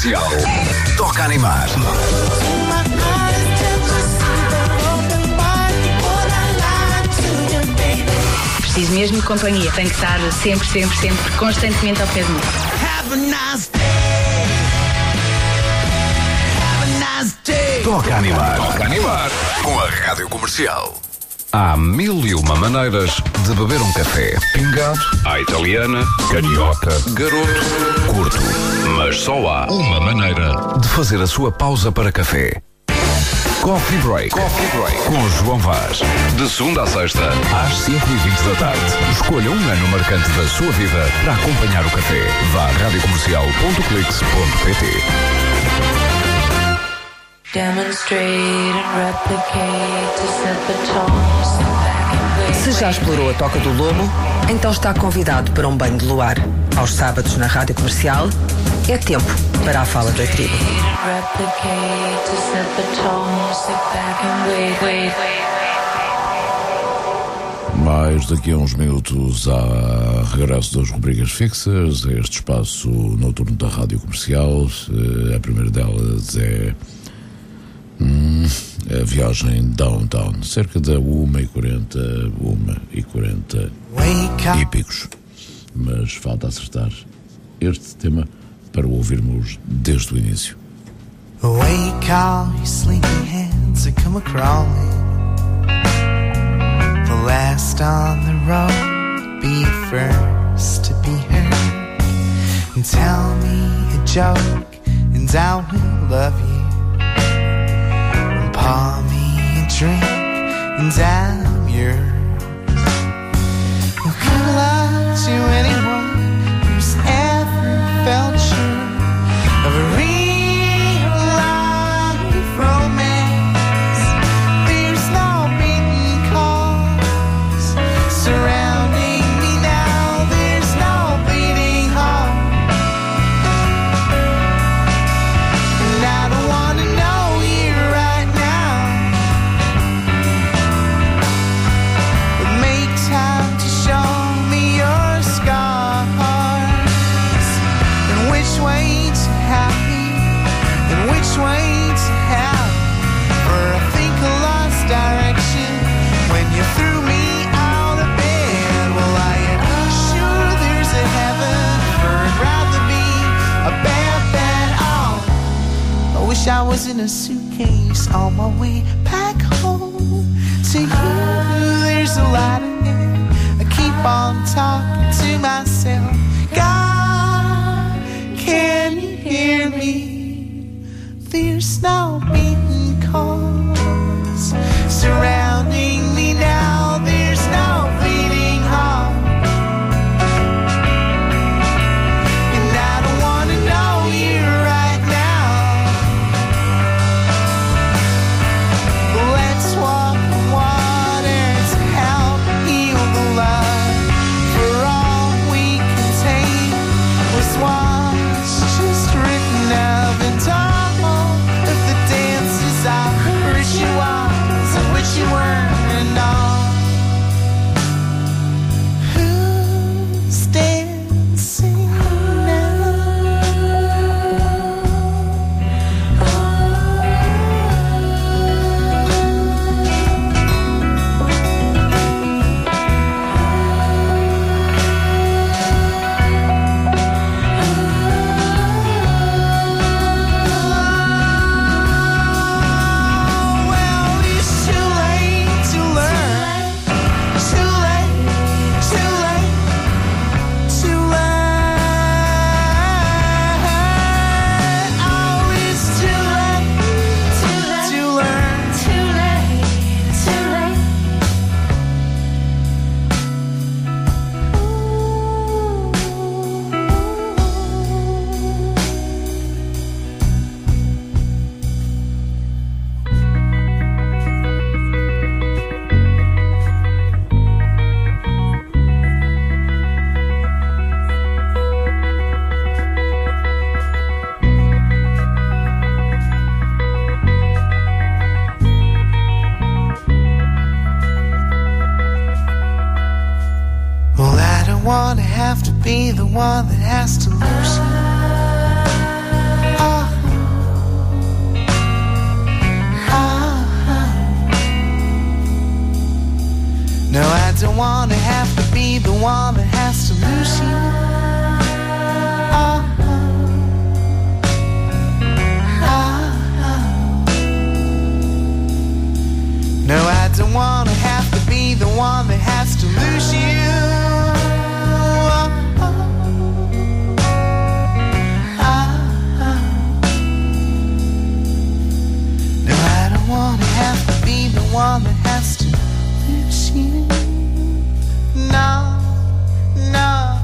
Comercial. Toca animar. Preciso mesmo de companhia. Tem que estar sempre, constantemente ao pé de mim. Toca animar. Toca animar. Com a Rádio Comercial. Há 1001 maneiras de beber um café. Pingado, à italiana, carioca, garoto, curto. Mas só há uma maneira de fazer a sua pausa para café. Coffee Break. Coffee Break. Com João Vaz. De segunda a sexta, às 5h20 da tarde. Escolha um ano marcante da sua vida para acompanhar o café. Vá a radiocomercial.clix.pt. Demonstrate and replicate to set the tone, sit back and wait. Se já explorou a Toca do Lobo, então está convidado para um banho de luar. Aos sábados na Rádio Comercial, é tempo para a fala da tribo. Replicate to set the tone, sit back and wait. Mais daqui a uns minutos há regresso das rubricas fixas, a este espaço noturno da Rádio Comercial. A primeira delas é a viagem downtown, cerca da 1h40 e picos. Mas falta acertar este tema para o ouvirmos desde o início. Awake, all your sleeping hands are come a-crawling. The last on the road, be first to be heard. And tell me a joke, and I will love you. And pour me a drink, and I'm yours. Well, good luck to anyone who's ever felt sure of a real life romance. There's no beaten cause surrounding me now. There's no bleeding heart, and I don't want to know you right now. But make time to show me your scars, and which way to happy, and which way to hell. For I think I lost direction when you threw me out of bed. Well, I am sure there's a heaven, or I'd rather be a bad off. I wish I was in a suitcase on my way back home to you. There's a light ahead, I keep on talking to myself. God, can you hear me? There's no beaten cause surrounding me now. There's no bleeding heart, and I don't want to know you right now. Let's walk on water to help heal the love. For all we can take was what's just written of, and all of the dances of rituals of which you weren't all. Who's dancing Well, it's too late to learn. Too late, too late, too late. Oh, it's too late to learn. Too late, too late. Well, I don't want to have to be the one that has to lose you. Oh, don't wanna have to be the one that has to lose you. No, I don't wanna have to be the one that has to lose you. No, I don't wanna have to be the one that has to lose you. No, no.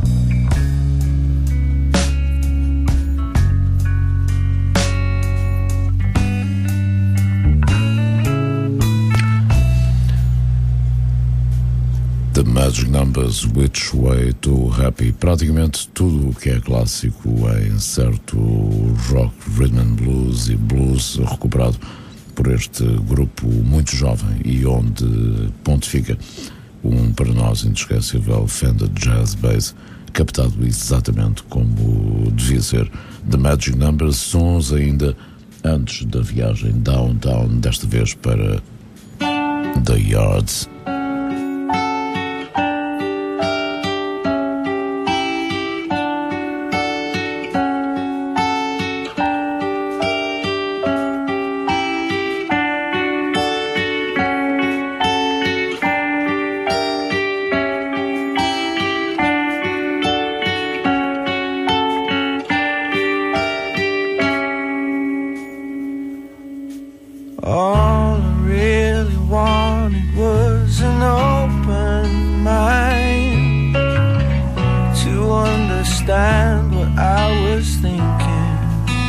The Magic Numbers, Which Way to Happy. Praticamente tudo o que é clássico em certo rock, rhythm and blues e blues recuperado por este grupo muito jovem e onde pontifica para nós inesquecível Fender Jazz Bass, captado exatamente como devia ser. The Magic Numbers, sons ainda antes da viagem downtown, desta vez para The Yards. All I really wanted was an open mind to understand what I was thinking.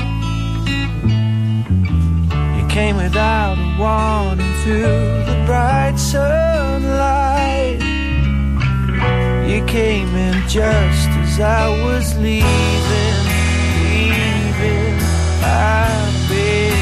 You came without a warning through the bright sunlight. You came in just as I was leaving. I've been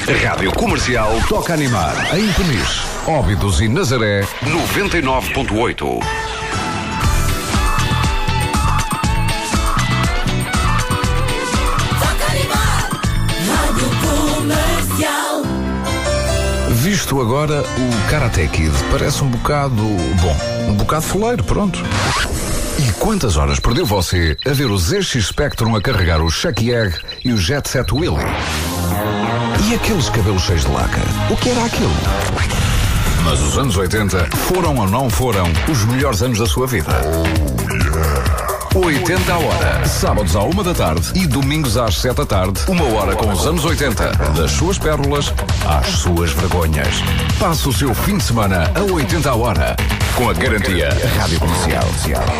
Rádio Comercial toca animar. Em Peniche, Óbidos e Nazaré, 99.8. Visto agora, o Karate Kid parece um bocado, um bocado foleiro, pronto. E quantas horas perdeu você a ver o ZX Spectrum a carregar o Chucky Egg e o Jet Set Willy? E aqueles cabelos cheios de laca? O que era aquilo? Mas os anos 80 foram ou não foram os melhores anos da sua vida? 80 a hora, sábados à 1 da tarde e domingos às 7 da tarde, 1 hora com os anos 80, das suas pérolas às suas vergonhas. Passe o seu fim de semana a 80 a hora, com a garantia Rádio Comercial.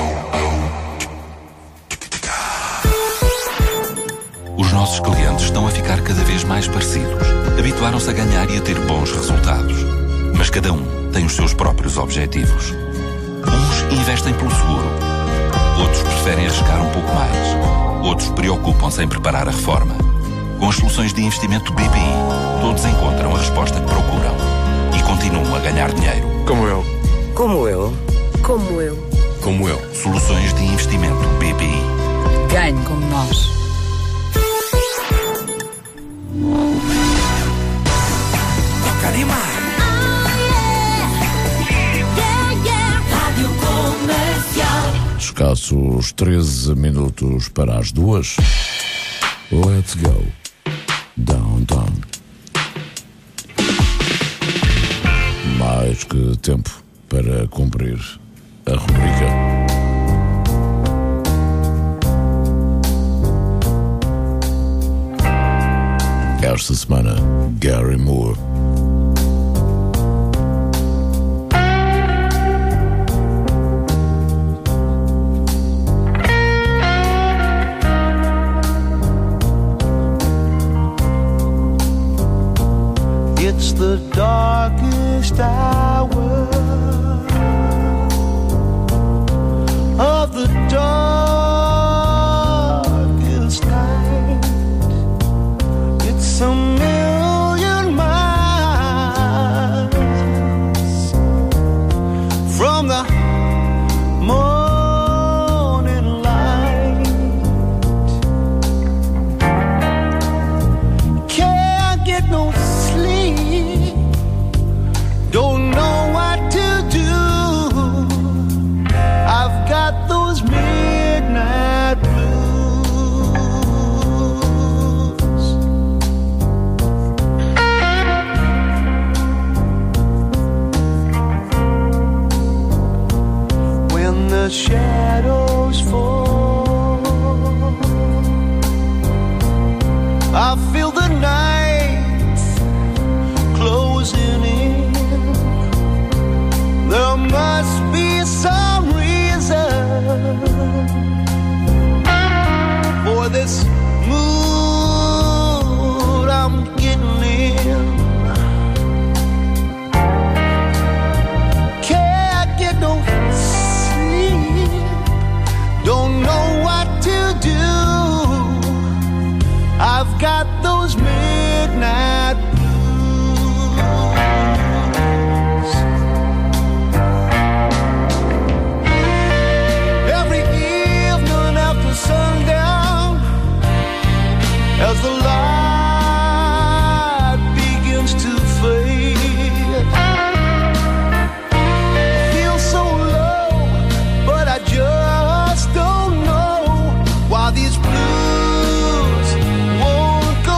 Os nossos clientes estão a ficar cada vez mais parecidos. Habituaram-se a ganhar e a ter bons resultados. Mas cada um tem os seus próprios objetivos. Uns investem pelo seguro. Outros preferem arriscar um pouco mais. Outros preocupam-se em preparar a reforma. Com as soluções de investimento BPI, todos encontram a resposta que procuram. E continuam a ganhar dinheiro. Como eu. Como eu. Como eu. Como eu. Soluções de investimento BPI. Ganhe como nós. Toca animar. Rádio Comercial. Escassos 13 minutos para as 2. Let's go downtown. Mais que tempo para cumprir a rubrica. Esta semana, Gary Moore. It's the darkest hour of the darkest night. It's a million miles from the morning light. Can't get no sleep, don't know what to do. I've got those midnight blues. When the shadows fall, I feel the night closing in. There must be some reason for this mood I'm getting in. Can't get no sleep, don't know what to do. I've got those midnight blues. Every evening after sundown, as the light begins to fade, feel so low, but I just don't know why these blues won't go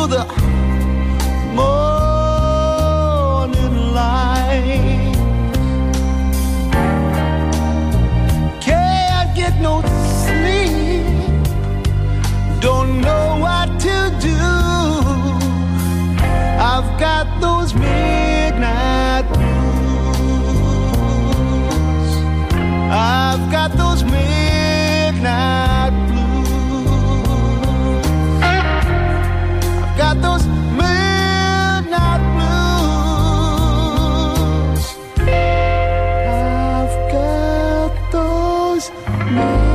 the morning light. Can't get no sleep, don't know what to do. I've got those midnight blues. I've got those midnight blues. I've got those midnight blues. I've got those midnight.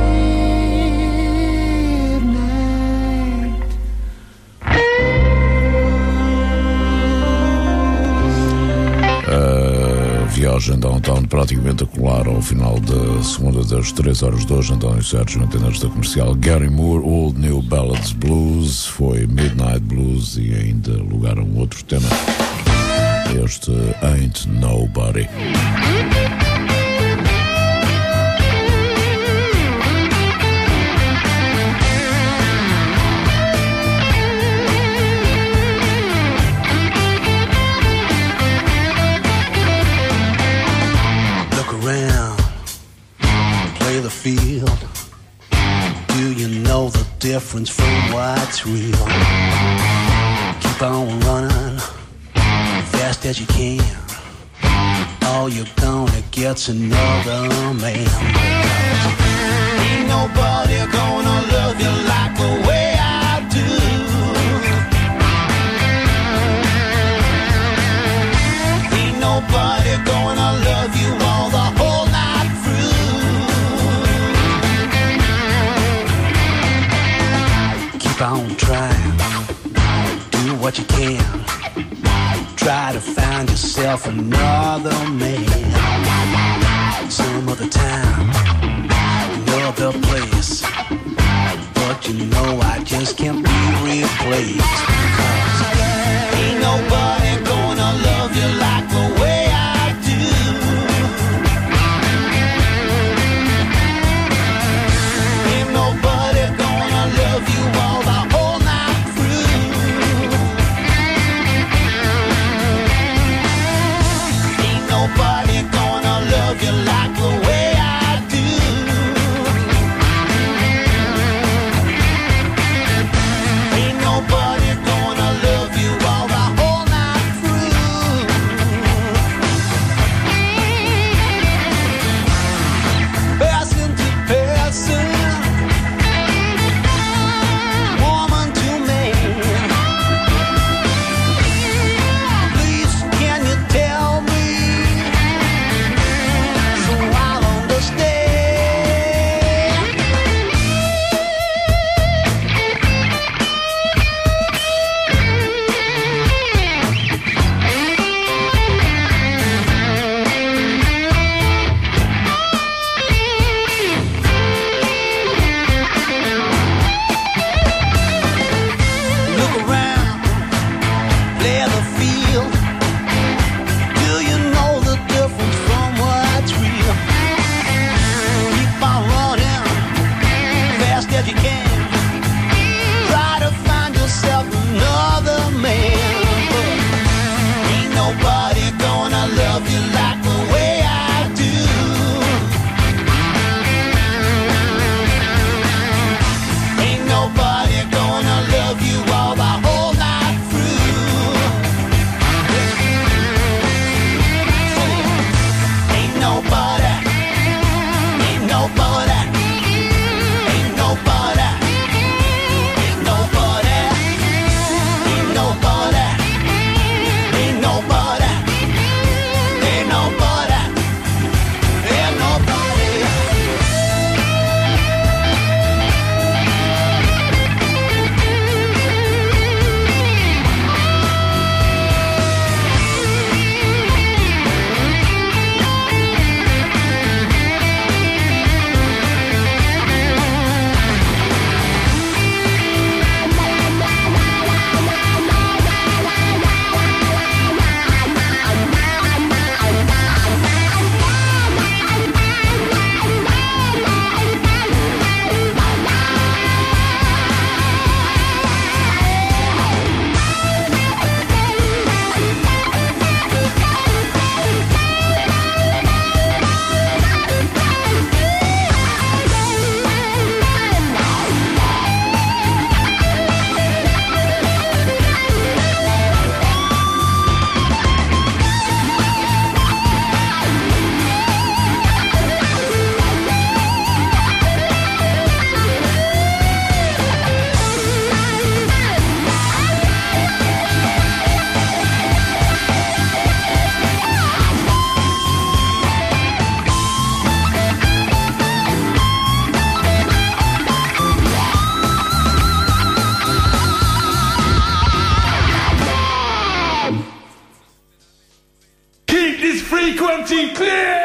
Viagem downtown praticamente a colar ao final da segunda das 3 horas de hoje. António Sérgio, antenas da comercial. Gary Moore, Old New Ballads Blues, foi Midnight Blues e ainda lugar a um outro tema. Este Ain't Nobody. Field. Do you know the difference from what's real? Keep on running fast as you can. All you're gonna get's another man. Ain't nobody gonna love you like the way I do. Ain't nobody gonna love you all the whole night through. Keep on trying, do what you can. Try to find yourself another man. Some other time, another place. But you know I just can't be replaced. 'Cause ain't nobody gonna love you like the way I do. Ain't nobody gonna love you all the whole night through. Ain't nobody gonna love you like the way I do. Ain't nobody gonna 20 clear!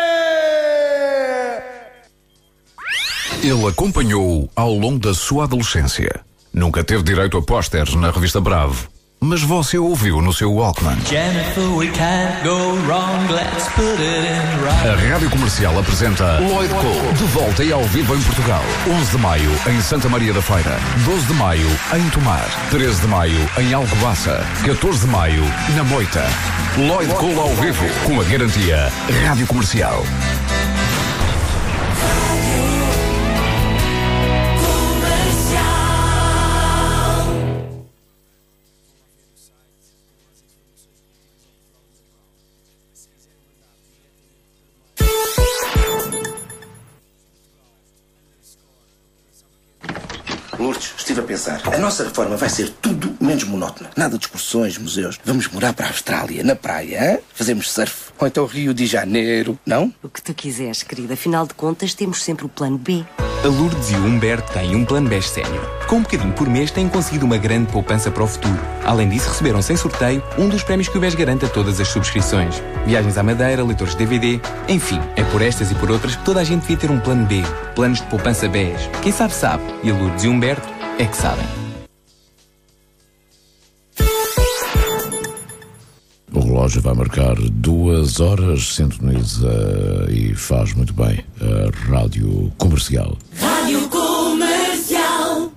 Ele acompanhou-o ao longo da sua adolescência. Nunca teve direito a pósteres na revista Bravo, mas você ouviu no seu Walkman. Jennifer, we can't go wrong, let's put it in right. A Rádio Comercial apresenta Lloyd Cole, de volta e ao vivo em Portugal. 11 de maio em Santa Maria da Feira, 12 de maio em Tomar, 13 de maio em Alcobaça, 14 de maio na Moita. Lloyd Cole ao vivo, com a garantia Rádio Comercial. Lourdes, estive a pensar. A nossa reforma vai ser tudo menos monótona. Nada de excursões, museus. Vamos morar para a Austrália, na praia, hein? Fazemos surf. Ou então Rio de Janeiro, não? O que tu quiseres, querida. Afinal de contas, temos sempre o plano B. A Lourdes e o Humberto têm um plano BES sénior. Com um bocadinho por mês têm conseguido uma grande poupança para o futuro. Além disso, receberam sem sorteio um dos prémios que o BES garante a todas as subscrições. Viagens à Madeira, leitores de DVD, enfim, é por estas e por outras que toda a gente devia ter um plano B. Planos de poupança BES. Quem sabe, sabe. E a Lourdes e o Humberto é que sabem. O relógio vai marcar 2 horas, sintoniza e faz muito bem a Rádio Comercial. Rádio Comercial.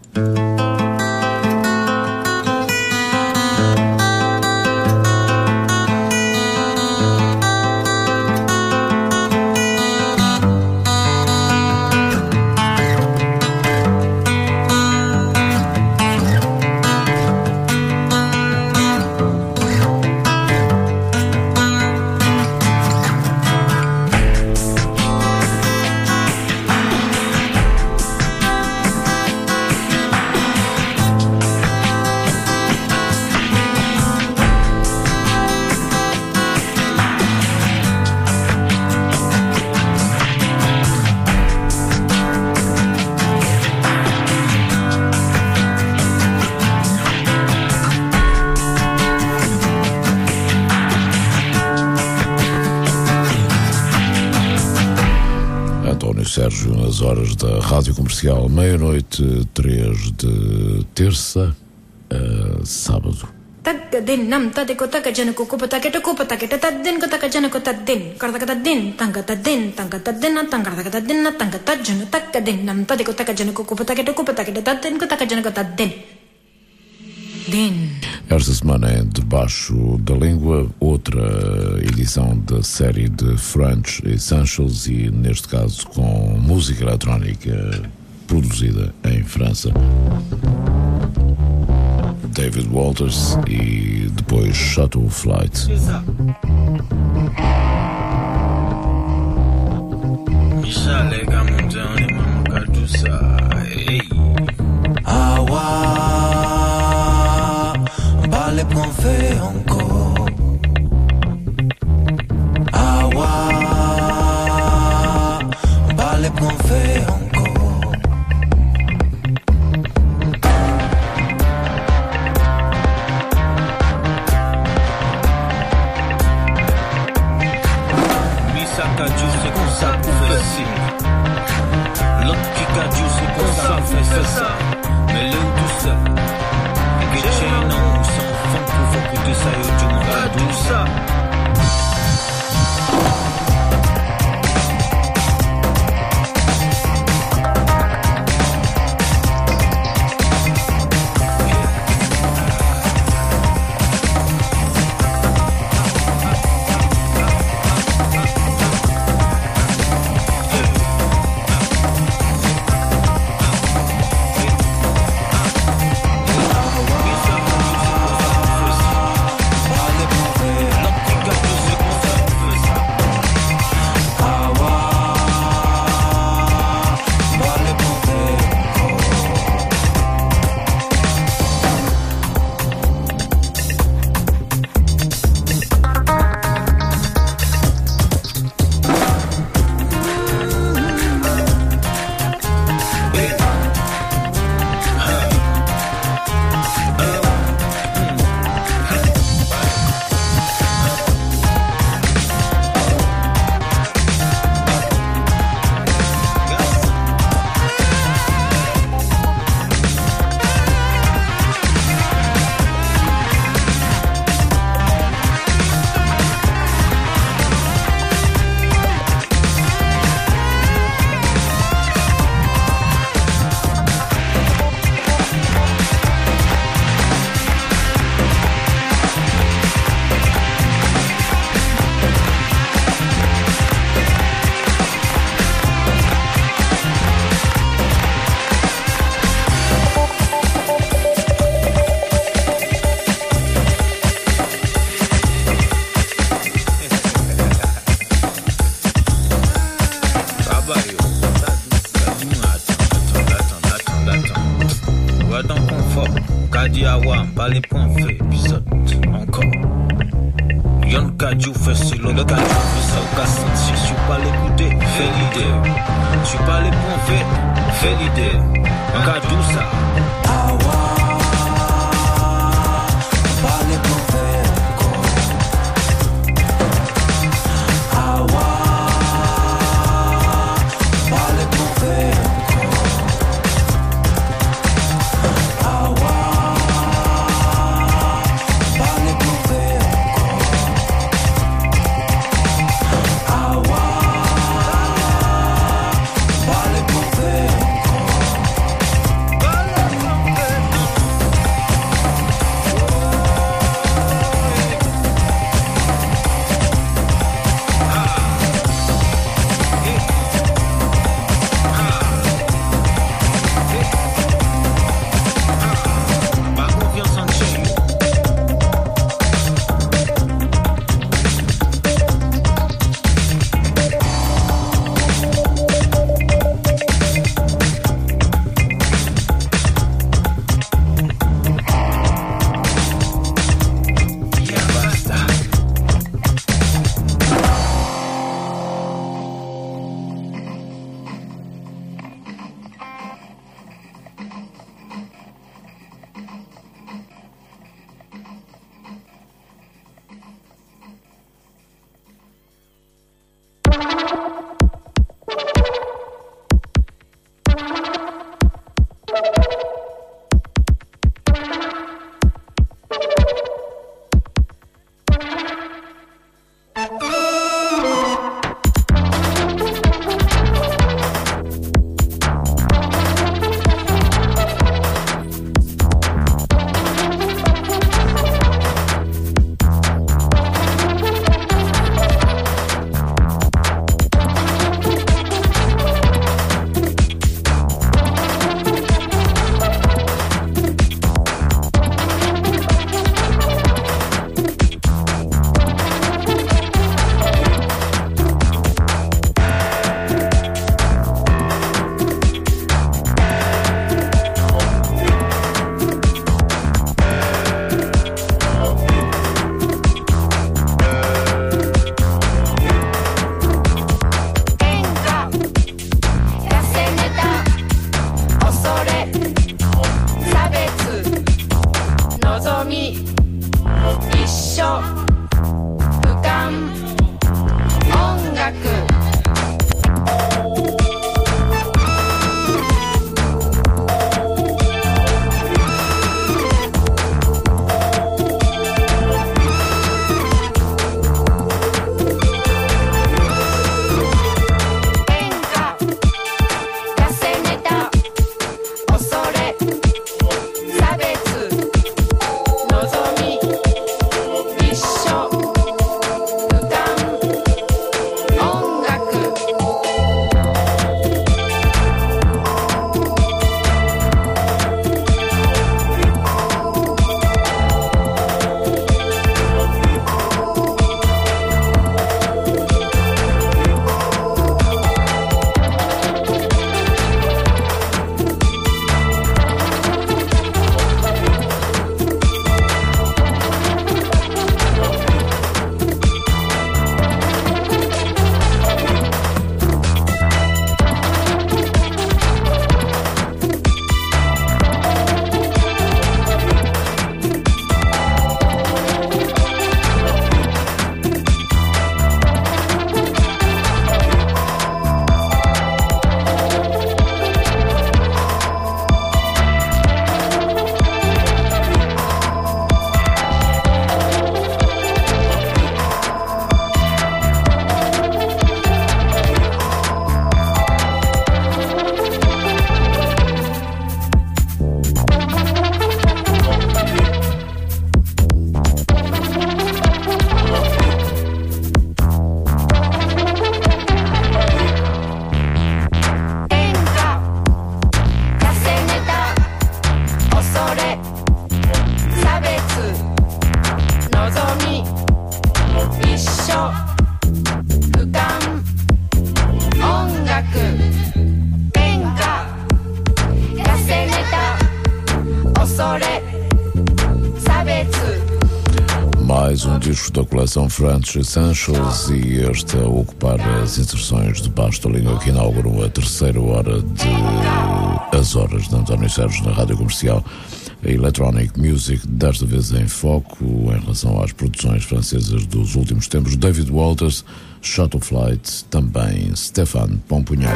Sérgio, nas horas da Rádio Comercial, 00:03 de terça a sábado. Esta semana é Debaixo da Língua, outra edição da série de French Essentials e, neste caso, com música eletrónica produzida em França. David Walters e depois Chateau Flight. Parle qu'on fait encore. Ah ouais, parle qu'on fait encore. Missa Cadiu, c'est comme ça qu'on fait ci. L'autre qui Cadiu, c'est comme ça qu'on fait ça. Mais le tout seul. Get chain on, sans fond pour vous écouter ça. fait, puis saute encore. Y'en a du facile, le gars du fait ça, casse. Si je suis pas l'écouter, fais l'idée. Je suis pas les points faits, fais l'idée. Un gars d'où ça? mais um disco da coleção French Essentials, e este a ocupar as inserções de Baixo da Língua, que inauguram a terceira hora de As Horas de António Sérgio na Rádio Comercial. A Electronic Music, desta vez em foco em relação às produções francesas dos últimos tempos: David Walters, Shuttle Flight, também Stéphane Pompugnac.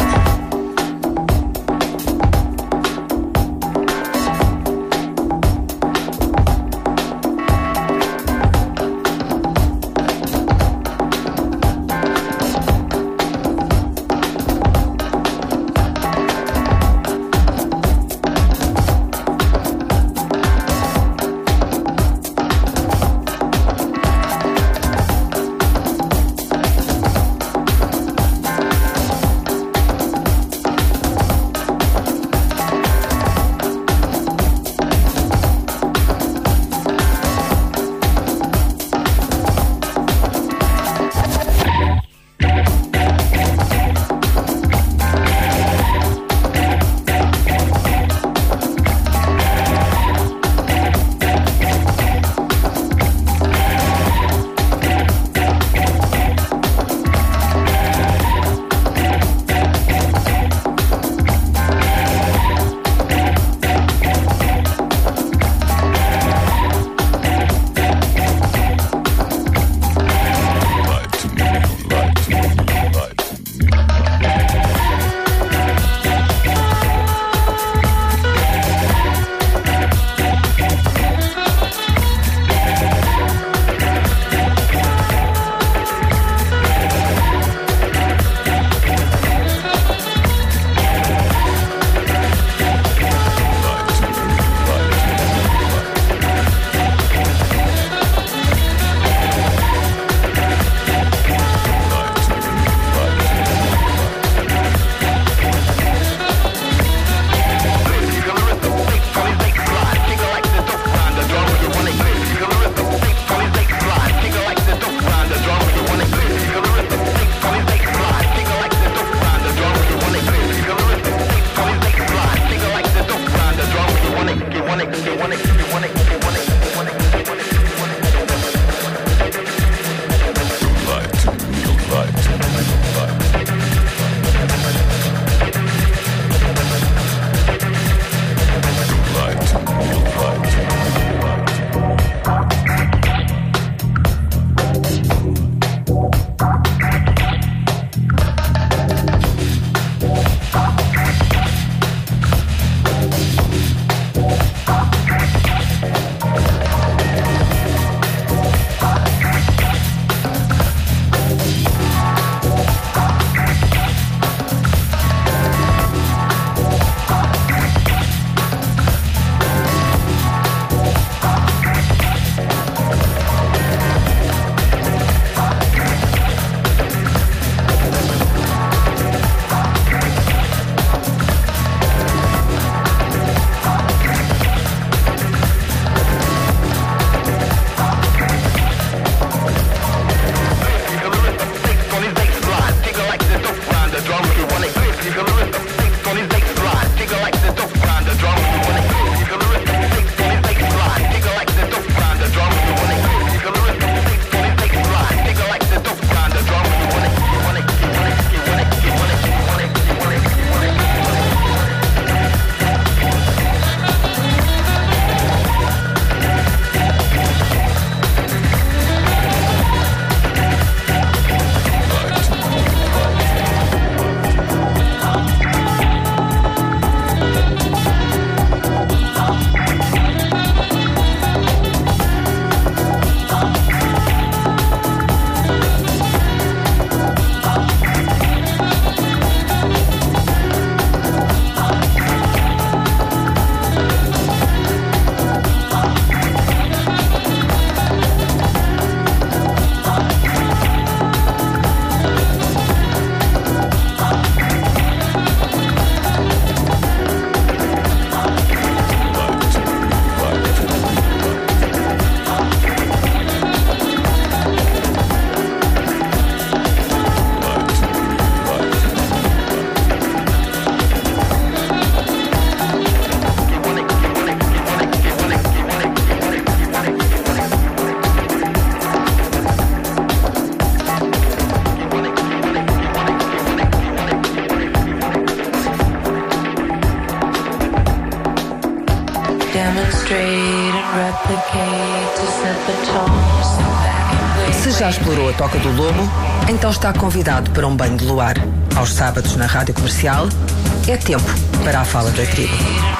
Se já explorou a Toca do Lobo, então está convidado para um banho de luar. Aos sábados na Rádio Comercial, é tempo para a fala da tribo.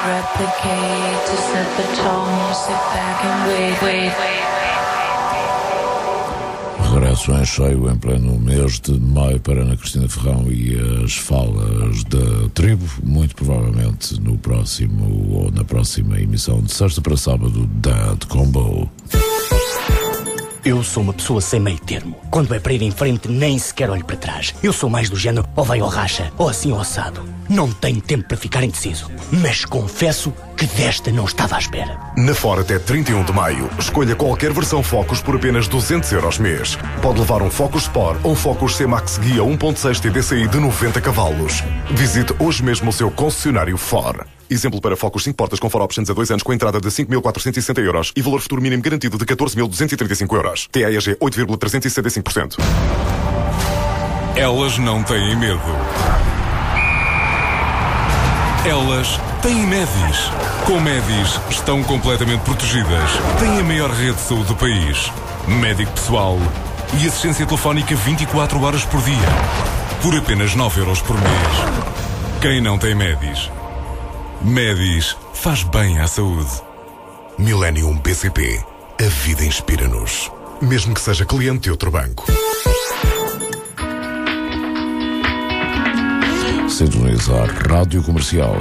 Regresso em cheio em pleno mês de maio para Ana Cristina Ferrão e as falas da tribo, muito provavelmente no próximo ou na próxima emissão de sexta para sábado da Combo. Eu sou uma pessoa sem meio termo. Quando é para ir em frente, nem sequer olho para trás. Eu sou mais do género, ou vai ou racha, ou assim ou assado. Não tenho tempo para ficar indeciso. Mas confesso que desta não estava à espera. Na Ford até 31 de maio, escolha qualquer versão Focus por apenas 200 € mês. Pode levar um Focus Sport ou um Focus C-Max Guia 1.6 TDCi de 90 cavalos. Visite hoje mesmo o seu concessionário Ford. Exemplo para Focus 5 portas com 4 options a 2 anos com entrada de 5.460 € e valor futuro mínimo garantido de 14.235 €. TAEG 8,365%. Elas não têm medo. Elas têm Medis. Com Medis estão completamente protegidas. Têm a maior rede de saúde do país. Médico pessoal e assistência telefónica 24 horas por dia. Por apenas 9 € por mês. Quem não tem Medis? Medis faz bem à saúde. Millennium BCP. A vida inspira-nos. Mesmo que seja cliente de outro banco. Sintonizar Rádio Comercial.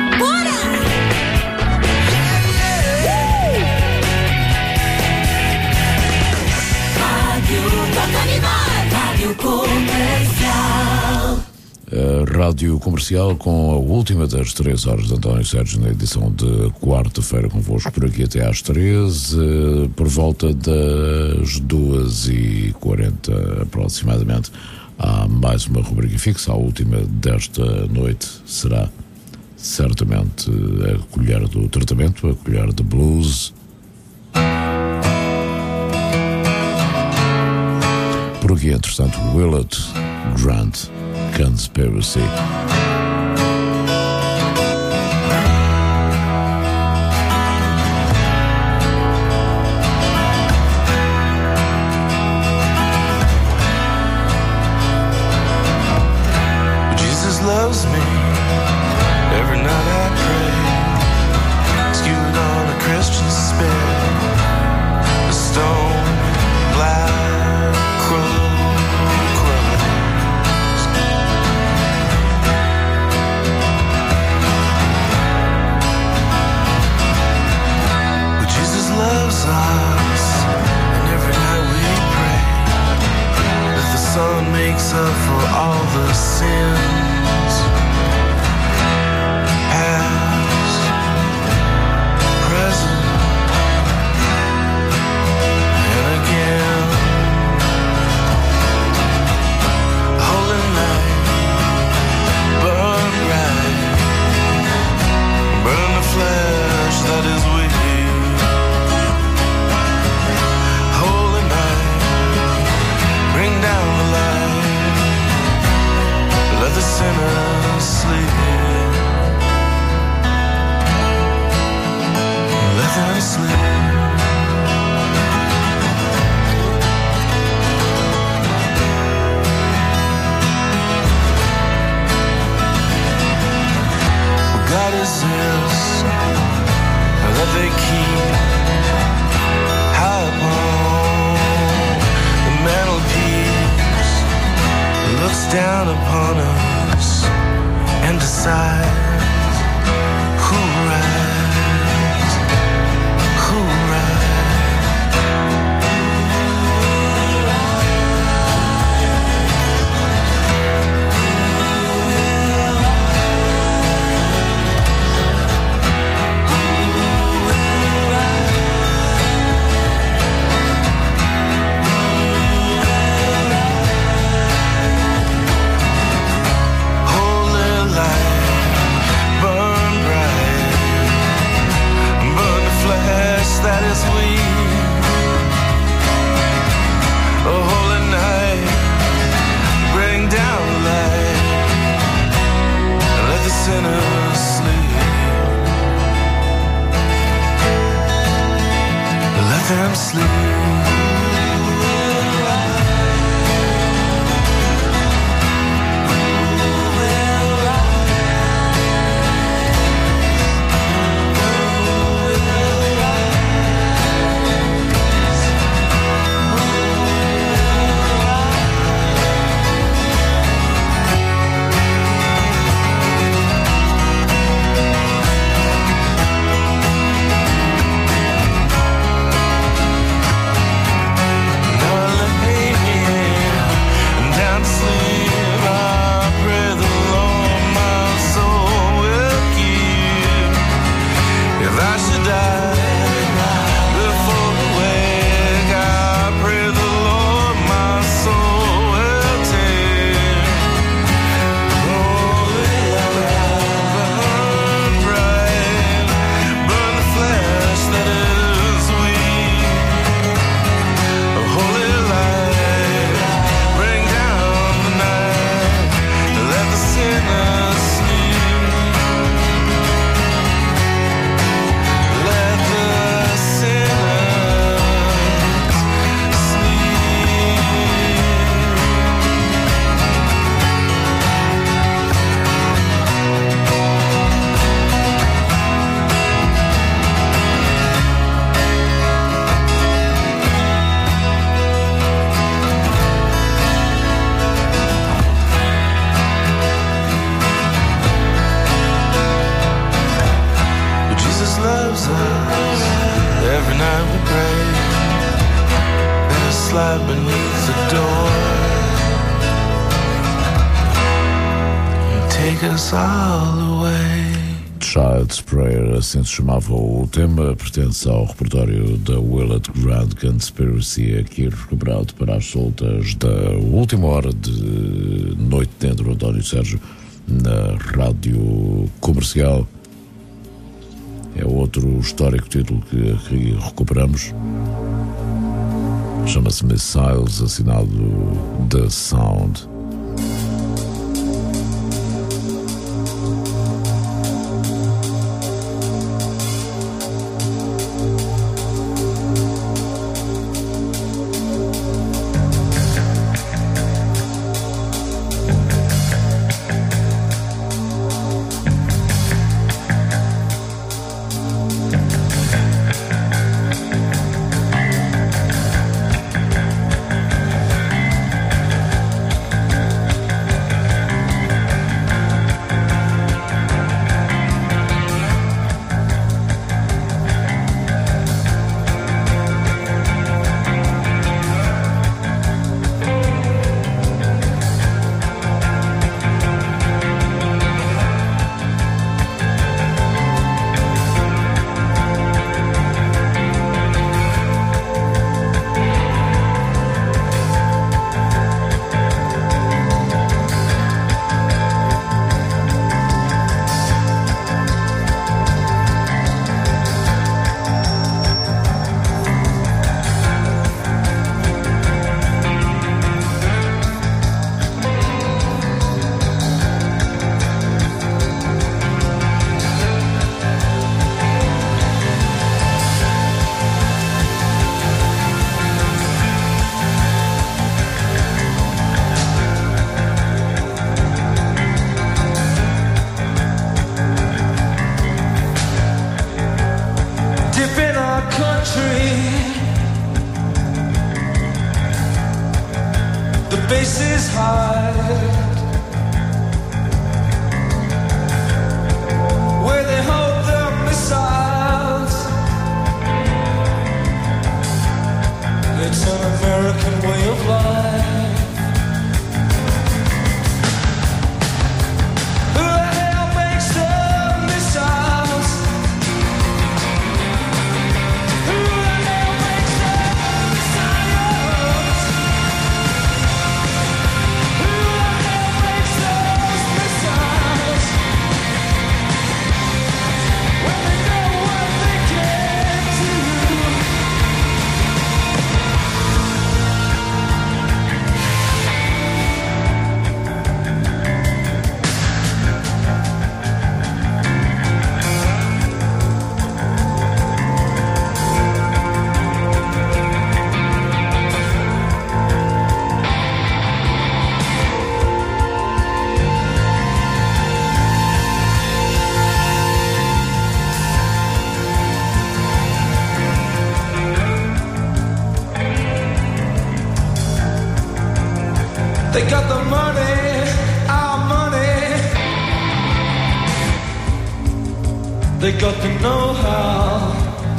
Rádio Comercial. Rádio Comercial com a última das 3 horas de António Sérgio na edição de quarta-feira convosco por aqui até às 13, por volta das 2h40 aproximadamente. Há mais uma rubrica fixa, a última desta noite será certamente a colher do tratamento, a colher de blues. Por aqui, entretanto, Willett Grant, Conspiracy. Jesus loves me. Every night I pray. Skewed on a Christian spell. A stone black crow crows. Well, Jesus loves us, and every night we pray that the sun makes up for all the sins, past, present, and again. Holy night, burn bright, burn the flesh that is weak. Holy night, bring down the light. Let the them sleep. Child's Prayer, assim se chamava o tema, pertence ao repertório da Willett Grand Conspiracy, aqui recuperado para as soltas da última hora de Noite Dentro do António Sérgio na Rádio Comercial. É outro histórico título que aqui recuperamos. Chama-se Missiles, assinado The Sound. Who They got the money, our money. They got the know-how.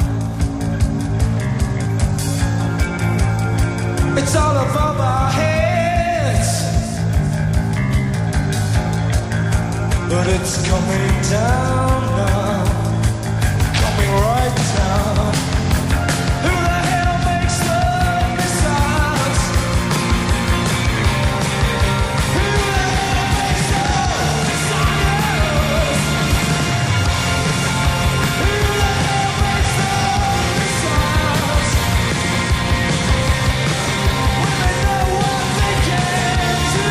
It's all above our heads, but it's coming down now, coming right down. Who the hell makes love besides? Who the hell makes love besides? Who the hell makes love besides? When they know what they can do.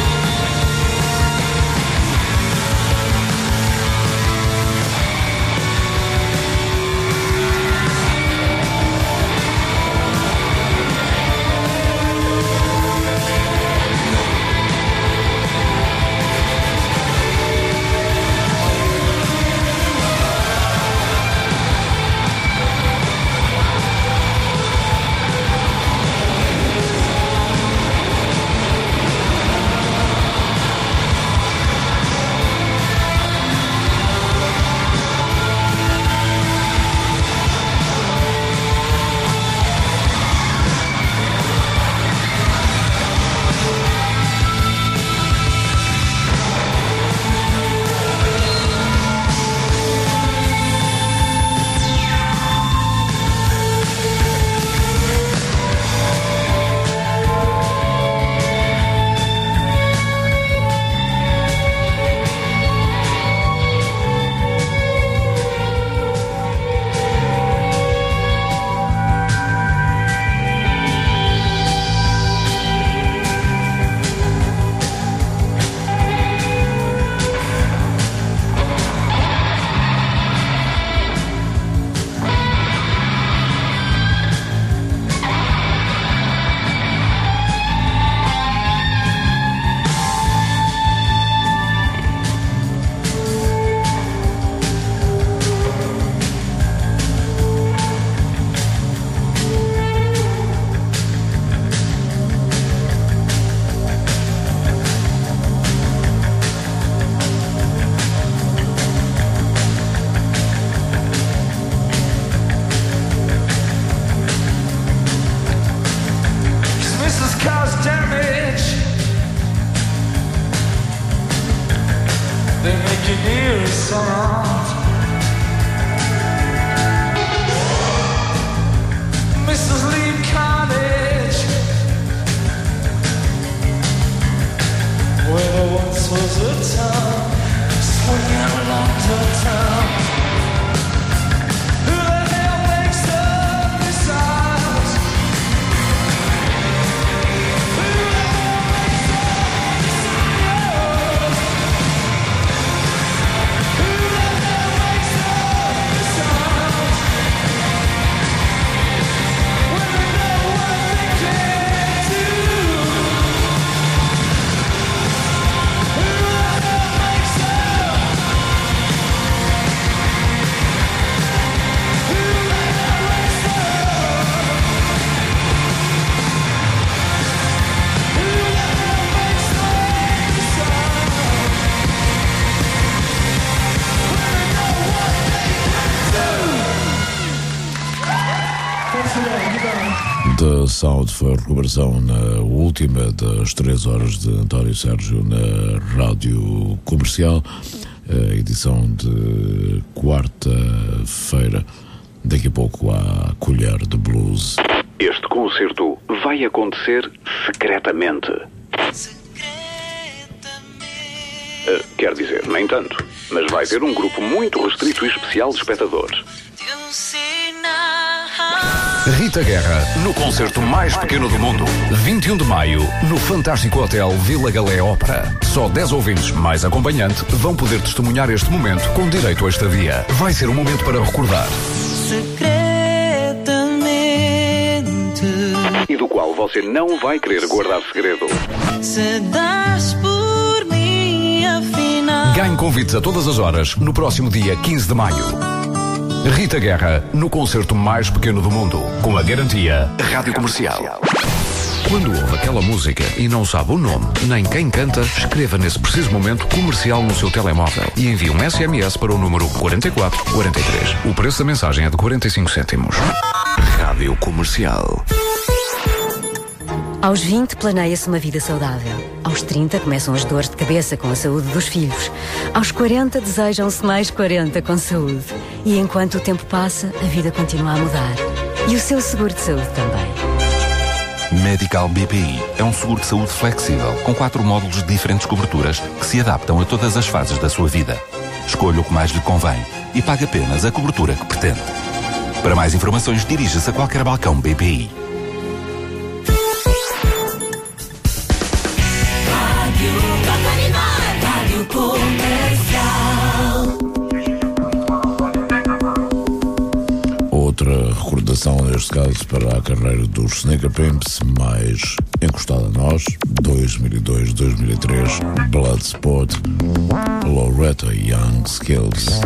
They make your ears soft. Mrs. Lee Carnage, where there once was a town, swinging along to town. Who the hell makes love besides? Who the hell makes love besides? Who the hell makes love besides? When they know what they can do. Who the hell makes love? Who the hell makes love? Who the hell makes love besides? When they know what they can do. Da Saúde foi a recuperação na última das 3 horas de António Sérgio na Rádio Comercial, a edição de quarta-feira. Daqui a pouco há Colher de Blues. Este concerto vai acontecer secretamente. Quer dizer, nem tanto, mas vai ter um grupo muito restrito e especial de espectadores. Rita Guerra, no concerto mais pequeno do mundo. 21 de maio, no Fantástico Hotel Vila Galé Ópera. Só 10 ouvintes mais acompanhante vão poder testemunhar este momento com direito a estadia. Vai ser um momento para recordar. E do qual você não vai querer guardar segredo. Se das por mim, afinal. Ganhe convites a todas as horas no próximo dia 15 de maio. Rita Guerra, no concerto mais pequeno do mundo, com a garantia Rádio Comercial. Quando ouve aquela música e não sabe o nome, nem quem canta, escreva nesse preciso momento comercial no seu telemóvel e envie um SMS para o número 4443. O preço da mensagem é de 45 cêntimos. Rádio Comercial. Aos 20 planeia-se uma vida saudável. Aos 30 começam as dores de cabeça com a saúde dos filhos. Aos 40 desejam-se mais 40 com saúde. E enquanto o tempo passa, a vida continua a mudar. E o seu seguro de saúde também. Medical BPI é um seguro de saúde flexível, com 4 módulos de diferentes coberturas que se adaptam a todas as fases da sua vida. Escolha o que mais lhe convém e pague apenas a cobertura que pretende. Para mais informações, dirija-se a qualquer balcão BPI. Rádio Comercial. Outra recordação, neste caso, para a carreira dos Sneaker Pimps, mais encostada a nós, 2002-2003, Bloodsport, Loretta Young Skills.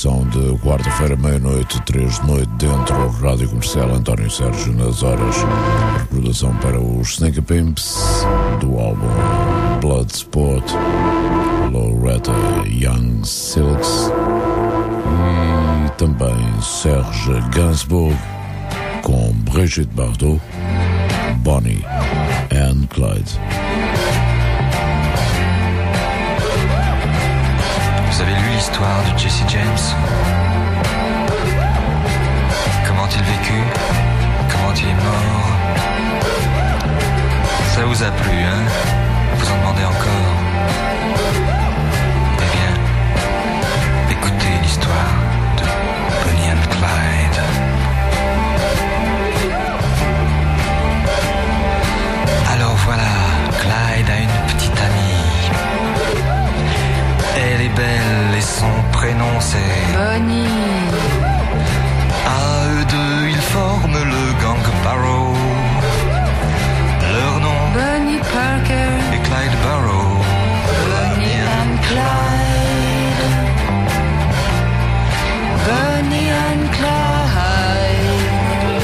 edição de quarta-feira, meia-noite, 3 de noite, dentro da Rádio Comercial António Sérgio nas horas. Recordação para os Snake Pimps do álbum Bloodsport, Loretta Young Silks e também Serge Gainsbourg com Brigitte Bardot, Bonnie and Clyde. Vous avez lu l'histoire de Jesse James? Comment il vécut? Comment il est mort? Ça vous a plu, hein? Vous en demandez encore? Eh bien, écoutez l'histoire de Bonnie and Clyde. Alors voilà, Clyde a une petite amie. Elle est belle et son prénom c'est Bonnie. À eux deux, ils forment le gang Barrow. Leur nom Bonnie Parker et Clyde Barrow. Bonnie and Clyde. Bonnie and Clyde.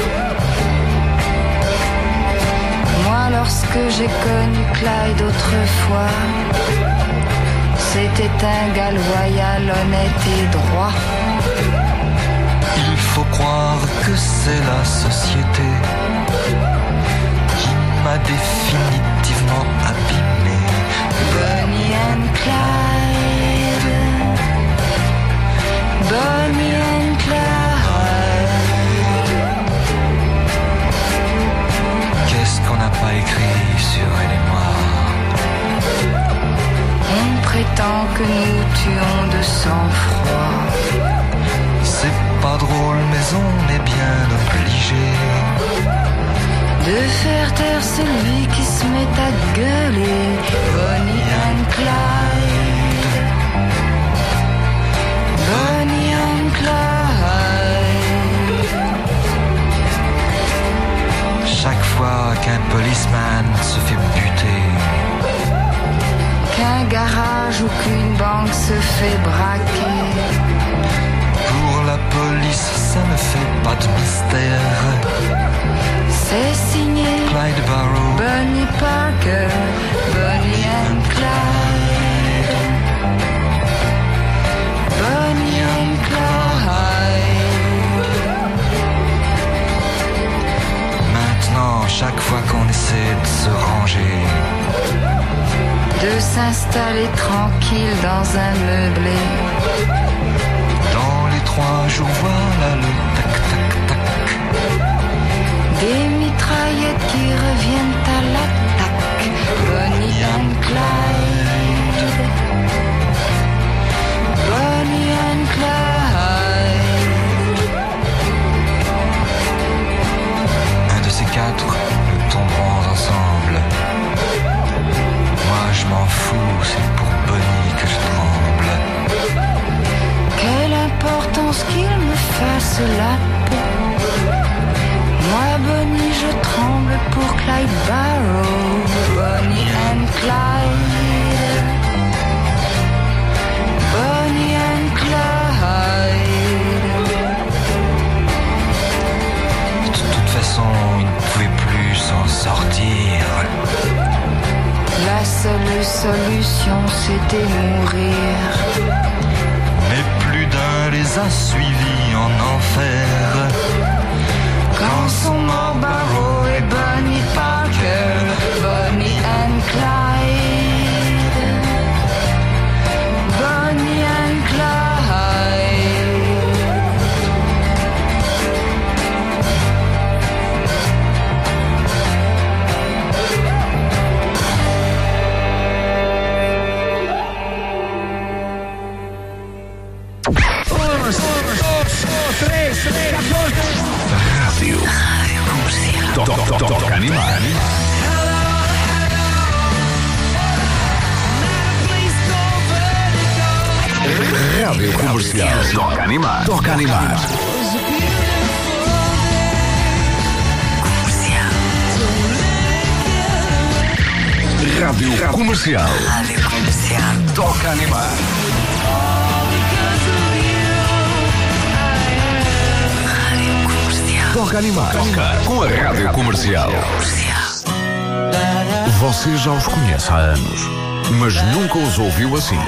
Moi, lorsque j'ai connu Clyde autrefois, c'était un gars loyal, honnête et droit. Il faut croire que c'est la société qui m'a définitivement abîmé. Bonnie and Clyde. Bonnie and Clyde. Qu'est-ce qu'on n'a pas écrit sur elle et moi? On prétend que nous tuons de sang-froid. C'est pas drôle, mais on est bien obligé de faire taire celui qui se met à gueuler. Bonnie and Clyde. Bonnie and Clyde. Chaque fois qu'un policeman se fait buter, qu'un garage ou qu'une banque se fait braquer, pour la police ça ne fait pas de mystère. c'est signé Clyde Barrow, Bonnie Parker, Bonnie and Clyde. Bonnie and Clyde. Maintenant, chaque fois qu'on essaie de se ranger, de s'installer tranquille dans un meublé, dans les 3 jours, voilà le tac-tac-tac. des mitraillettes qui reviennent à l'attaque. Bonnie and Clyde. Bonnie and Clyde. Un de ces 4, nous tomberons ensemble. Moi je m'en fous, c'est pour Bonnie que je tremble. Quelle importance qu'il me fasse la peau. Moi, Bonnie, je tremble pour Clyde Barrow. Bonnie and Clyde. Bonnie and Clyde. De toute façon, ils ne pouvaient plus s'en sortir. La seule solution, c'était mourir. Mais plus d'un les a suivis en enfer. Quand sont morts Barrow et Bonnie Parker, Bonnie and Clyde. Bonnie and Clyde. Rádio Comercial. Toca animar. Rádio Comercial. Toca animar. Toca animar. Rádio Comercial. Rádio Comercial. Toca animar. Toca Animar. Com a Rádio Comercial. Você já os conhece há anos, mas nunca os ouviu assim.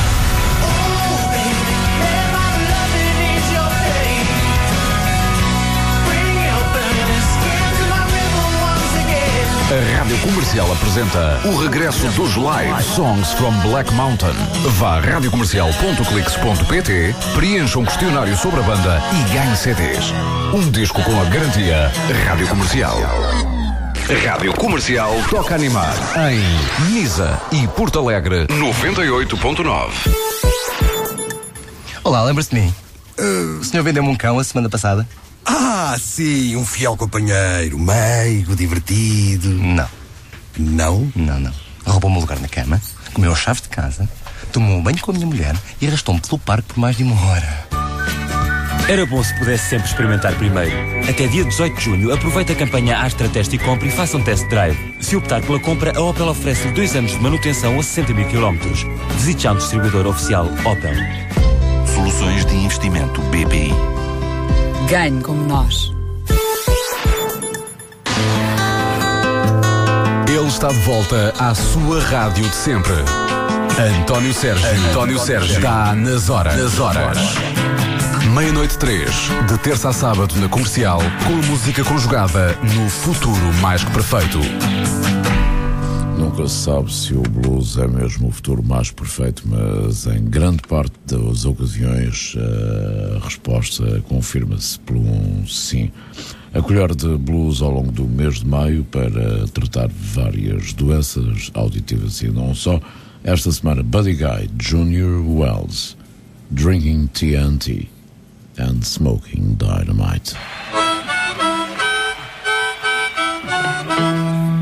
A Rádio Comercial apresenta o regresso dos Live Songs from Black Mountain. Vá a radiocomercial.clix.pt, preencha um questionário sobre a banda e ganhe CDs. Um disco com a garantia Rádio Comercial. Rádio Comercial Toca Animar em Nisa e Porto Alegre 98.9. Olá, lembra-se de mim? O senhor vendeu-me um cão a semana passada? Ah, sim, um fiel companheiro, meigo, divertido. Não. Não? Não. Roubou-me um lugar na cama, comeu as chaves de casa, tomou um banho com a minha mulher e arrastou-me pelo parque por mais de 1 hora. Era bom se pudesse sempre experimentar primeiro. Até dia 18 de junho, aproveite a campanha Astra Teste e Compre e faça um test drive. Se optar pela compra, a Opel oferece 2 anos de manutenção a 60.000 km. Visite já um distribuidor oficial Opel. Soluções de investimento BPI. Ganhe como nós. Ele está de volta à sua rádio de sempre. António Sérgio está nas horas. Meia-noite 3, de terça a sábado na Comercial, com música conjugada no futuro mais que perfeito. Nunca se sabe se o blues é mesmo o futuro mais perfeito, mas em grande parte das ocasiões a resposta confirma-se por um sim. A colher de blues ao longo do mês de maio para tratar várias doenças auditivas e não só. Esta semana, Buddy Guy, Junior Wells, Drinking TNT and Smoking Dynamite.